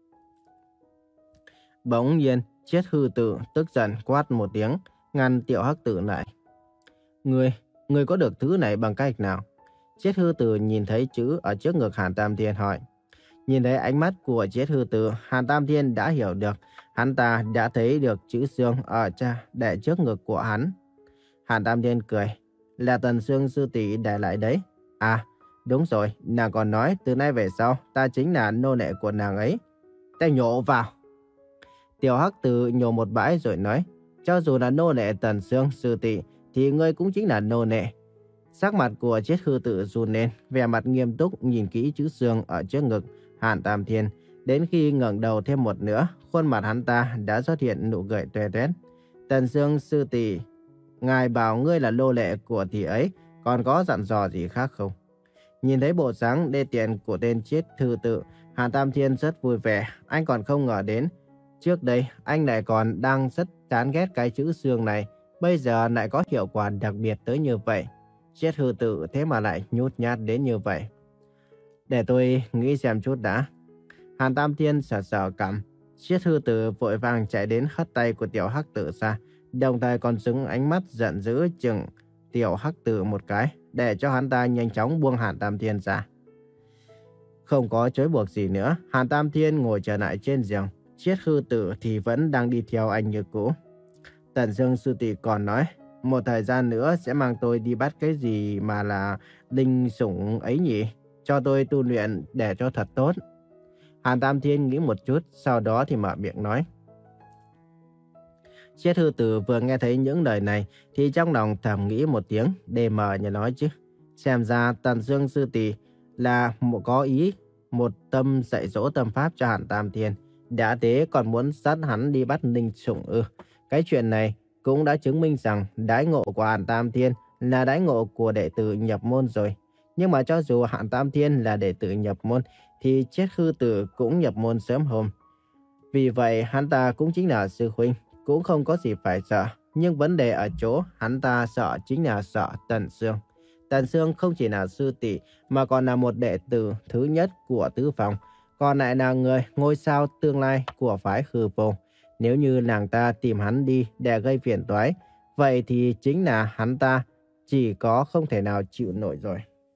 Bỗng nhiên, Chiết Hư Tử tức giận quát một tiếng, ngăn Tiểu Hắc Tử lại. Ngươi, ngươi có được thứ này bằng cách nào? Chiết Hư Tử nhìn thấy chữ ở trước ngực Hàn Tam Thiên hỏi. Nhìn thấy ánh mắt của Chiết Hư Tử, Hàn Tam Thiên đã hiểu được, hắn ta đã thấy được chữ xương ở cha để trước ngực của hắn. Hàn Tam Thiên cười, là Tần Dương sư tỷ để lại đấy. À, đúng rồi, nàng còn nói từ nay về sau ta chính là nô lệ của nàng ấy. Ta nhổ vào. Tiểu Hắc Tử nhổ một bãi rồi nói, cho dù là nô lệ Tần Dương sư tỷ thì ngươi cũng chính là nô lệ. Sắc mặt của Chiết Hư Tử run lên, vẻ mặt nghiêm túc nhìn kỹ chữ xương ở trước ngực, Hàn Tam Thiên. Đến khi ngẩng đầu thêm một nữa, khuôn mặt hắn ta đã xuất hiện nụ cười toe toét. Tần Sương sư tỷ, ngài bảo ngươi là nô lệ của tỷ ấy, còn có dặn dò gì khác không? Nhìn thấy bộ dáng đê tiện của tên Chiết Thư Tự, Hàn Tam Thiên rất vui vẻ. Anh còn không ngờ đến, trước đây anh lại còn đang rất chán ghét cái chữ xương này, bây giờ lại có hiệu quả đặc biệt tới như vậy. Chiết Thư Tự thế mà lại nhút nhát đến như vậy. Để tôi nghĩ xem chút đã. Hàn Tam Thiên sờ sờ cằm. Chiết Thư Tự vội vàng chạy đến hất tay của Tiểu Hắc Tử ra, đồng thời còn dứng ánh mắt giận dữ chừng Tiểu Hắc Tử một cái, để cho hắn ta nhanh chóng buông Hàn Tam Thiên ra. Không có trói buộc gì nữa, Hàn Tam Thiên ngồi trở lại trên giường. Chiết Thư Tự thì vẫn đang đi theo anh như cũ. Tần Dương sư tỷ còn nói, một thời gian nữa sẽ mang tôi đi bắt cái gì mà là linh sủng ấy nhỉ? Cho tôi tu luyện để cho thật tốt. Hàn Tam Thiên nghĩ một chút, sau đó thì mở miệng nói. Chiết Thư Tự vừa nghe thấy những lời này thì trong lòng thầm nghĩ một tiếng, đề mờ như nói chứ. Xem ra Tần Dương sư tỷ là một có ý, một tâm dạy dỗ tâm pháp cho Hàn Tam Thiên. Đã thế còn muốn dắt hắn đi bắt linh sủng ư? Cái chuyện này cũng đã chứng minh rằng đãi ngộ của Hàn Tam Thiên là đãi ngộ của đệ tử nhập môn rồi. Nhưng mà cho dù Hàn Tam Thiên là đệ tử nhập môn thì Chiết Thư Tự cũng nhập môn sớm hôm. Vì vậy hắn ta cũng chính là sư huynh, cũng không có gì phải sợ. Nhưng vấn đề ở chỗ hắn ta sợ chính là sợ Tần Sương. Tần Sương không chỉ là sư tỷ mà còn là một đệ tử thứ nhất của tứ phòng, còn lại là người ngôi sao tương lai của phái Hư Vô. Nếu như nàng ta tìm hắn đi để gây phiền toái, vậy thì chính là hắn ta chỉ có không thể nào chịu nổi rồi.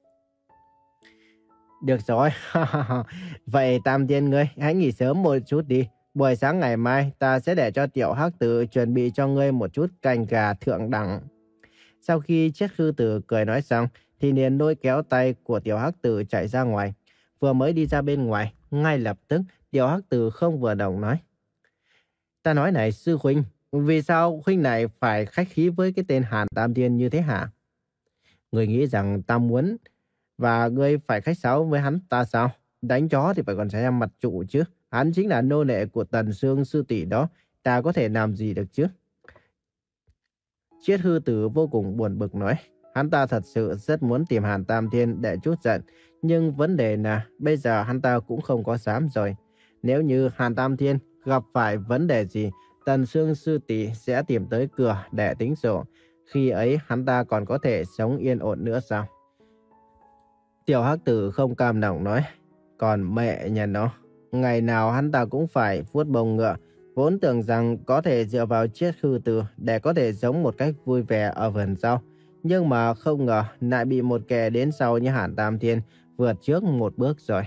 Được rồi, vậy Tam Thiên ngươi hãy nghỉ sớm một chút đi. Buổi sáng ngày mai ta sẽ để cho Tiểu Hắc Tử chuẩn bị cho ngươi một chút canh gà thượng đẳng. Sau khi Chiết Thư Tự cười nói xong thì liền lôi kéo tay của Tiểu Hắc Tử chạy ra ngoài. Vừa mới đi ra bên ngoài, ngay lập tức Tiểu Hắc Tử không vừa đồng nói. Ta nói này sư huynh, vì sao huynh này phải khách khí với cái tên Hàn Tam Thiên như thế hả? Người nghĩ rằng ta muốn và ngươi phải khách sáo với hắn ta sao? Đánh chó thì phải còn xem mặt trụ chứ. Hắn chính là nô lệ của Tần Sương sư tỷ đó, ta có thể làm gì được chứ? Chiết Thư Tử vô cùng buồn bực nói. Hắn ta thật sự rất muốn tìm Hàn Tam Thiên để trút giận, nhưng vấn đề là bây giờ hắn ta cũng không có dám rồi. Nếu như Hàn Tam Thiên gặp phải vấn đề gì, Tần Sương sư tỷ sẽ tìm tới cửa để tính sổ. Khi ấy hắn ta còn có thể sống yên ổn nữa sao? Tiểu Hắc Tử không cam lòng nói. Còn mẹ nhà nó, ngày nào hắn ta cũng phải vuốt bông ngựa. Vốn tưởng rằng có thể dựa vào Chiết Thư Tự để có thể sống một cách vui vẻ ở vườn rau. Nhưng mà không ngờ lại bị một kẻ đến sau như Hàn Tam Thiên vượt trước một bước rồi.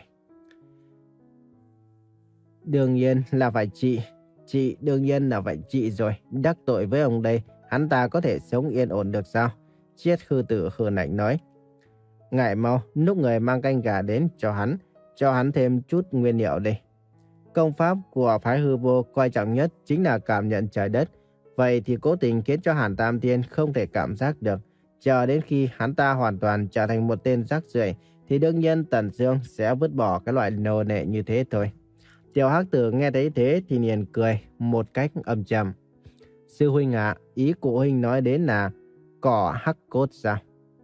Đương nhiên là phải trị. Trị đương nhiên là phải trị rồi. Đắc tội với ông đây, hắn ta có thể sống yên ổn được sao? Chiết Thư Tự hừ lạnh nói. Ngại mau, lúc người mang canh gà đến cho hắn, cho hắn thêm chút nguyên liệu đi. Công pháp của phái Hư Vô quan trọng nhất chính là cảm nhận trời đất. Vậy thì cố tình khiến cho Hàn Tam Thiên không thể cảm giác được. Chờ đến khi hắn ta hoàn toàn trở thành một tên rác rưởi thì đương nhiên Tần Dương sẽ vứt bỏ cái loại nô lệ như thế thôi. Tiểu Hắc Tử nghe thấy thế thì liền cười một cách âm trầm. Sư huynh ạ, à, ý của huynh nói đến là cỏ hắc cốt sao?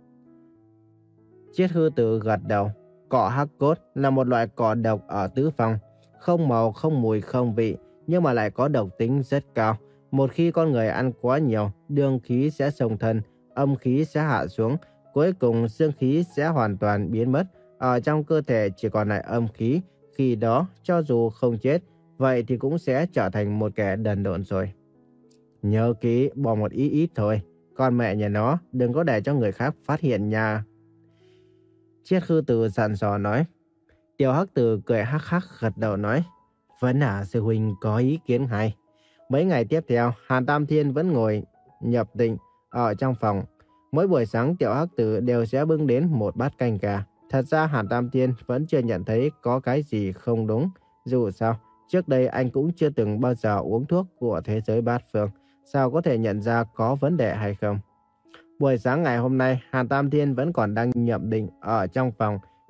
Chiết Thư Tự gật đầu. Cỏ hắc cốt là một loại cỏ độc ở tứ phong, không màu, không mùi, không vị, nhưng mà lại có độc tính rất cao. Một khi con người ăn quá nhiều, dương khí sẽ xông thân, âm khí sẽ hạ xuống, cuối cùng dương khí sẽ hoàn toàn biến mất. Ở trong cơ thể chỉ còn lại âm khí, khi đó cho dù không chết, vậy thì cũng sẽ trở thành một kẻ đần độn rồi. Nhớ kỹ, bỏ một ít ít thôi, con mẹ nhà nó đừng có để cho người khác phát hiện nha. Chiết Thư Tự dặn dò nói. Tiểu Hắc Tử cười hắc hắc gật đầu nói. Vẫn là sư huynh có ý kiến hay. Mấy ngày tiếp theo, Hàn Tam Thiên vẫn ngồi nhập định ở trong phòng. Mỗi buổi sáng Tiểu Hắc Tử đều sẽ bưng đến một bát canh gà. Thật ra Hàn Tam Thiên vẫn chưa nhận thấy có cái gì không đúng. Dù sao, trước đây anh cũng chưa từng bao giờ uống thuốc của thế giới bát phương. Sao có thể nhận ra có vấn đề hay không? Buổi sáng ngày hôm nay, Hàn Tam Thiên vẫn còn đang nhập định ở trong phòng.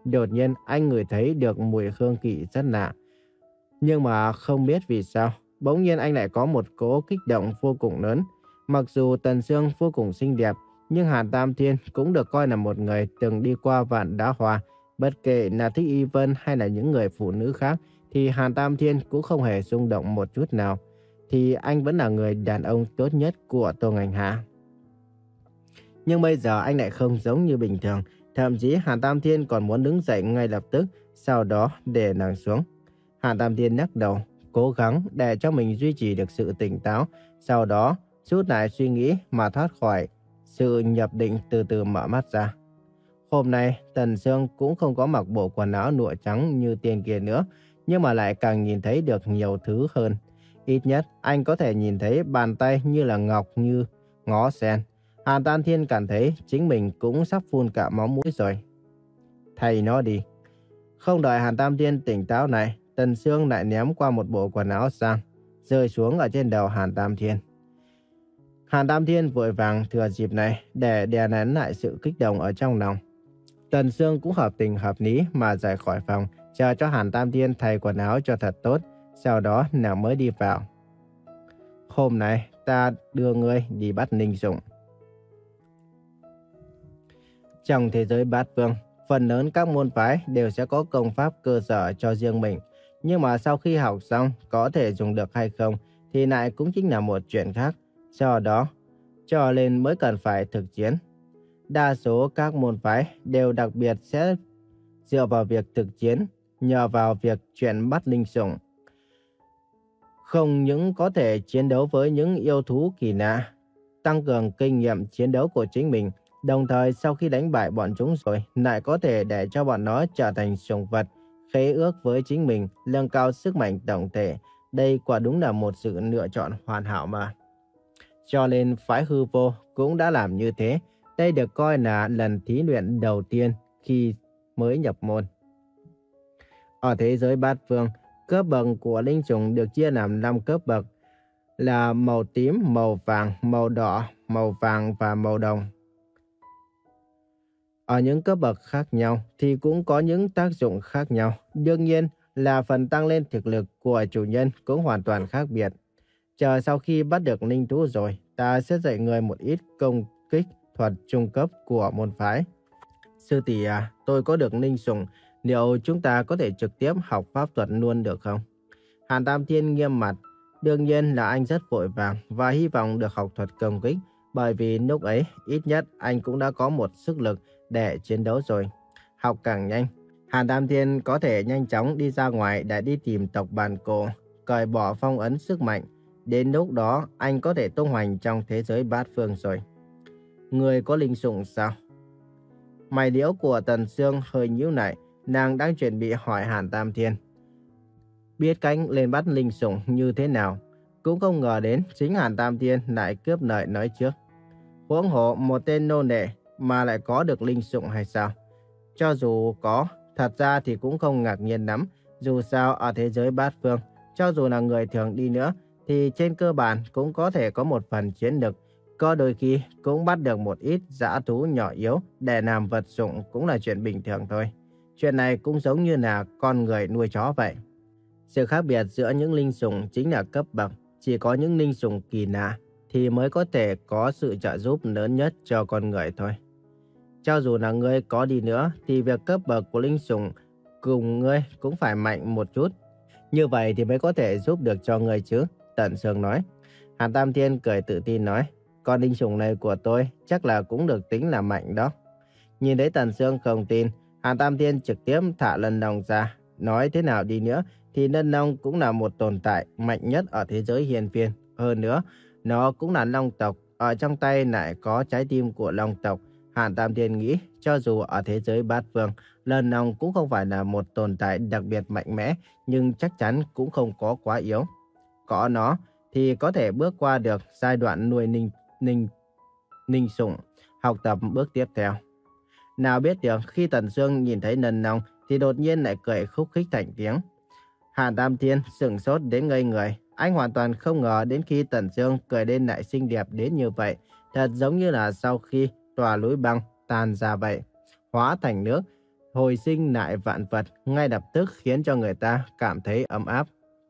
Đột nhiên anh ngửi thấy được mùi hương vị rất lạ. Nhưng mà không biết vì sao, bỗng nhiên anh lại có một cỗ kích động vô cùng lớn. Mặc dù Tần Sương vô cùng xinh đẹp, nhưng Hàn Tam Thiên cũng được coi là một người từng đi qua vạn đá hoa. Bất kể là Thích Y Vân hay là những người phụ nữ khác, thì Hàn Tam Thiên cũng không hề rung động một chút nào. Thì anh vẫn là người đàn ông tốt nhất của Tô Ngành Hạ. Nhưng bây giờ anh lại không giống như bình thường. Thậm chí Hàn Tam Thiên còn muốn đứng dậy ngay lập tức, sau đó để nàng xuống. Hàn Tam Thiên nhắc đầu, cố gắng để cho mình duy trì được sự tỉnh táo. Sau đó, rút lại suy nghĩ mà thoát khỏi sự nhập định, từ từ mở mắt ra. Hôm nay, Tần Sương cũng không có mặc bộ quần áo lụa trắng như tiền kia nữa, nhưng mà lại càng nhìn thấy được nhiều thứ hơn. Ít nhất, anh có thể nhìn thấy bàn tay như là ngọc như ngó sen. Hàn Tam Thiên cảm thấy chính mình cũng sắp phun cả máu mũi rồi. Thay nó đi. Không đợi Hàn Tam Thiên tỉnh táo này, Tần Sương lại ném qua một bộ quần áo sang, rơi xuống ở trên đầu Hàn Tam Thiên. Hàn Tam Thiên vội vàng thừa dịp này để đè nén lại sự kích động ở trong lòng. Tần Sương cũng hợp tình hợp lý mà rời khỏi phòng, chờ cho Hàn Tam Thiên thay quần áo cho thật tốt, sau đó nàng mới đi vào. Hôm nay ta đưa ngươi đi bắt Ninh Dụng. Trong thế giới bát vương, phần lớn các môn phái đều sẽ có công pháp cơ sở cho riêng mình. Nhưng mà sau khi học xong, có thể dùng được hay không thì lại cũng chính là một chuyện khác. Do đó, cho nên mới cần phải thực chiến. Đa số các môn phái đều đặc biệt sẽ dựa vào việc thực chiến, nhờ vào việc chuyện bắt linh sủng. Không những có thể chiến đấu với những yêu thú kỳ lạ, tăng cường kinh nghiệm chiến đấu của chính mình, đồng thời sau khi đánh bại bọn chúng rồi, lại có thể để cho bọn nó trở thành sủng vật, khế ước với chính mình, nâng cao sức mạnh tổng thể. Đây quả đúng là một sự lựa chọn hoàn hảo mà. Cho nên phái Hư Vô cũng đã làm như thế. Đây được coi là lần thí luyện đầu tiên khi mới nhập môn. Ở thế giới bát phương, cấp bậc của linh trùng được chia làm năm cấp bậc là màu tím, màu vàng, màu đỏ, màu vàng và màu đồng. Ở những cấp bậc khác nhau thì cũng có những tác dụng khác nhau. Đương nhiên là phần tăng lên thực lực của chủ nhân cũng hoàn toàn khác biệt. Chờ sau khi bắt được linh thú rồi, ta sẽ dạy người một ít công kích thuật trung cấp của môn phái. Sư tỷ à, tôi có được linh sủng, liệu chúng ta có thể trực tiếp học pháp thuật luôn được không? Hàn Tam Thiên nghiêm mặt. Đương nhiên là anh rất vội vàng và hy vọng được học thuật công kích, bởi vì lúc ấy ít nhất anh cũng đã có một sức lực để chiến đấu rồi. Học càng nhanh, Hàn Tam Thiên có thể nhanh chóng đi ra ngoài để đi tìm tộc bàn cổ, cởi bỏ phong ấn sức mạnh. Đến lúc đó anh có thể tung hoành trong thế giới bát phương rồi. Người có linh sủng sao? Mày liễu của Tần Sương hơi nhíu lại, nàng đang chuẩn bị hỏi Hàn Tam Thiên biết cách lên bắt linh sủng như thế nào. Cũng không ngờ đến chính Hàn Tam Thiên lại cướp lời nói trước. Huống hộ một tên nô lệ mà lại có được linh sủng hay sao? Cho dù có, thật ra thì cũng không ngạc nhiên lắm. Dù sao ở thế giới bát phương, cho dù là người thường đi nữa, thì trên cơ bản cũng có thể có một phần chiến lực. Có đôi khi cũng bắt được một ít dã thú nhỏ yếu để làm vật dụng cũng là chuyện bình thường thôi. Chuyện này cũng giống như là con người nuôi chó vậy. Sự khác biệt giữa những linh sủng chính là cấp bậc. Chỉ có những linh sủng kỳ lạ thì mới có thể có sự trợ giúp lớn nhất cho con người thôi. Cho dù là ngươi có đi nữa thì việc cấp bậc của linh sủng cùng ngươi cũng phải mạnh một chút. Như vậy thì mới có thể giúp được cho ngươi chứ, Tần Sương nói. Hàn Tam Thiên cười tự tin nói, con linh sủng này của tôi chắc là cũng được tính là mạnh đó. Nhìn thấy Tần Sương không tin, Hàn Tam Thiên trực tiếp thả Lân Long ra. Nói thế nào đi nữa thì Lân Long cũng là một tồn tại mạnh nhất ở thế giới hiền phiên. Hơn nữa, nó cũng là long tộc, ở trong tay lại có trái tim của long tộc. Hàn Tam Thiên nghĩ cho dù ở thế giới bát phương, Lân Long cũng không phải là một tồn tại đặc biệt mạnh mẽ, nhưng chắc chắn cũng không có quá yếu. Có nó thì có thể bước qua được giai đoạn nuôi ninh, ninh, ninh sủng, học tập bước tiếp theo. Nào biết được khi Tần Sương nhìn thấy Lân Long thì đột nhiên lại cười khúc khích thành tiếng. Hàn Tam Thiên sửng sốt đến ngây người. Anh hoàn toàn không ngờ đến khi Tần Sương cười lên lại xinh đẹp đến như vậy. Thật giống như là sau khi tòa núi băng tan ra vậy, hóa thành nước, hồi sinh lại vạn vật, ngay lập tức khiến cho người ta cảm thấy ấm áp.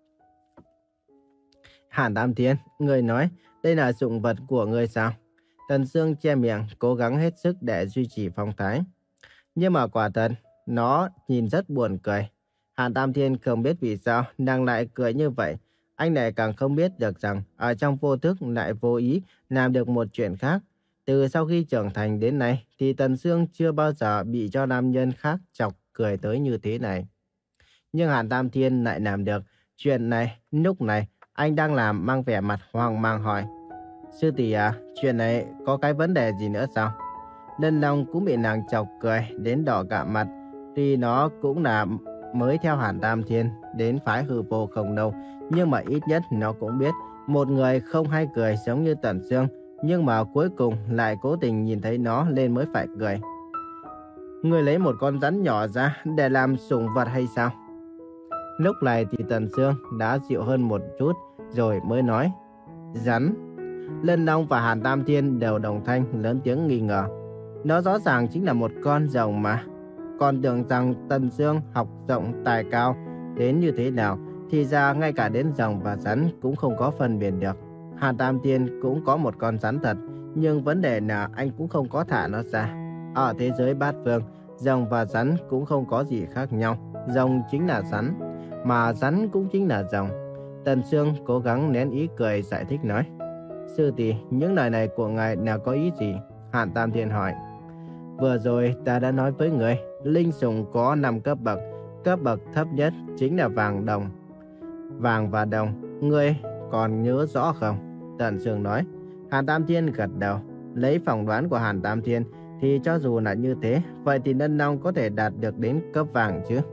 Hàn Tam Thiên, người nói đây là dụng vật của người sao? Tần Sương che miệng, cố gắng hết sức để duy trì phong thái. Nhưng mà quả thật, nó nhìn rất buồn cười. Hàn Tam Thiên không biết vì sao nàng lại cười như vậy. Anh này càng không biết được rằng ở trong vô thức lại vô ý làm được một chuyện khác. Từ sau khi trưởng thành đến nay thì Tần Sương chưa bao giờ bị cho nam nhân khác chọc cười tới như thế này. Nhưng Hàn Tam Thiên lại làm được chuyện này. Lúc này anh đang làm mang vẻ mặt hoang mang hỏi: Sư tỷ à, chuyện này có cái vấn đề gì nữa sao? Lân Long cũng bị nàng chọc cười đến đỏ cả mặt. Tuy nó cũng là mới theo Hàn Tam Thiên đến phái hư vô không đâu, nhưng mà ít nhất nó cũng biết một người không hay cười giống như Tần Sương, nhưng mà cuối cùng lại cố tình nhìn thấy nó lên mới phải cười. Người lấy một con rắn nhỏ ra để làm sủng vật hay sao? Lúc này thì Tần Sương đã dịu hơn một chút rồi mới nói: Rắn. Lân Long và Hàn Tam Thiên đều đồng thanh lớn tiếng nghi ngờ. Nó rõ ràng chính là một con rồng mà. Còn tưởng rằng Tần Sương học rộng tài cao đến như thế nào, thì ra ngay cả đến rồng và rắn cũng không có phân biệt được. Hàn Tam Thiên cũng có một con rắn thật, nhưng vấn đề là anh cũng không có thả nó ra. Ở thế giới bát phương, rồng và rắn cũng không có gì khác nhau. Rồng chính là rắn, mà rắn cũng chính là rồng. Tần Sương cố gắng nén ý cười giải thích nói: Sư tỷ, những lời này của ngài là có ý gì? Hàn Tam Thiên hỏi. Vừa rồi ta đã nói với người, linh sủng có năm cấp bậc. Cấp bậc thấp nhất chính là vàng đồng. Vàng và đồng, ngươi còn nhớ rõ không? Tần Sương nói. Hàn Tam Thiên gật đầu. Lấy phỏng đoán của Hàn Tam Thiên thì cho dù là như thế, vậy thì Lân Long có thể đạt được đến cấp vàng chứ?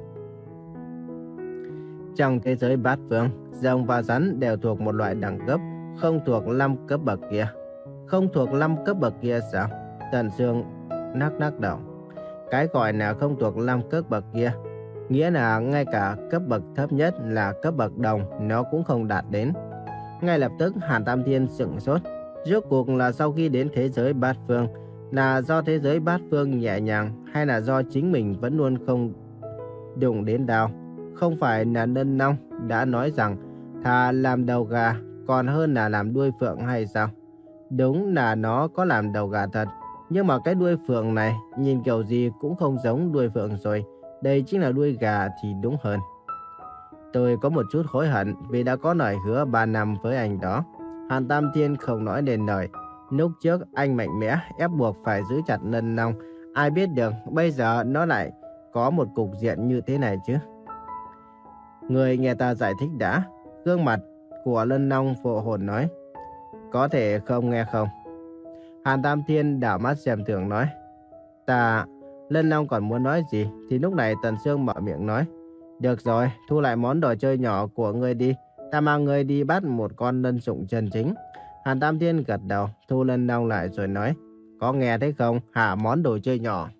Trong thế giới bát phương, rồng và rắn đều thuộc một loại đẳng cấp, không thuộc năm cấp bậc kia. Không thuộc năm cấp bậc kia sao? Tần Sương nắc nắc đầu. Cái gọi là không thuộc năm cấp bậc kia, nghĩa là ngay cả cấp bậc thấp nhất là cấp bậc đồng nó cũng không đạt đến. Ngay lập tức Hàn Tam Thiên sững sốt. Rốt cuộc là sau khi đến thế giới bát phương, là do thế giới bát phương nhẹ nhàng, hay là do chính mình vẫn luôn không đụng đến đao? Không phải là Lân Long đã nói rằng thà làm đầu gà còn hơn là làm đuôi phượng hay sao? Đúng là nó có làm đầu gà thật, nhưng mà cái đuôi phượng này nhìn kiểu gì cũng không giống đuôi phượng rồi. Đây chính là đuôi gà thì đúng hơn. Tôi có một chút hối hận vì đã có lời hứa ba năm với anh đó. Hàn Tam Thiên không nói nên lời. Lúc trước anh mạnh mẽ ép buộc phải giữ chặt Lân Long. Ai biết được bây giờ nó lại có một cục diện như thế này chứ? Người nghe ta giải thích đã. Gương mặt của Lân Long vô hồn nói. Có thể không nghe không? Hàn Tam Thiên đảo mắt xem thường nói. Ta... Lân Long còn muốn nói gì thì lúc này Tần Sương mở miệng nói. Được rồi, thu lại món đồ chơi nhỏ của ngươi đi. Ta mang ngươi đi bắt một con lân sủng chân chính. Hàn Tam Thiên gật đầu, thu Lân Long lại rồi nói. Có nghe thấy không? Hả, món đồ chơi nhỏ.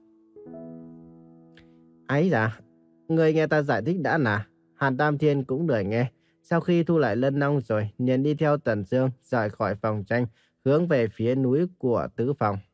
Ấy dạ, ngươi nghe ta giải thích đã nà. Hàn Tam Thiên cũng đuổi nghe. Sau khi thu lại Lân Long rồi, liền đi theo Tần Sương rời khỏi phòng tranh, hướng về phía núi của Tứ Phòng.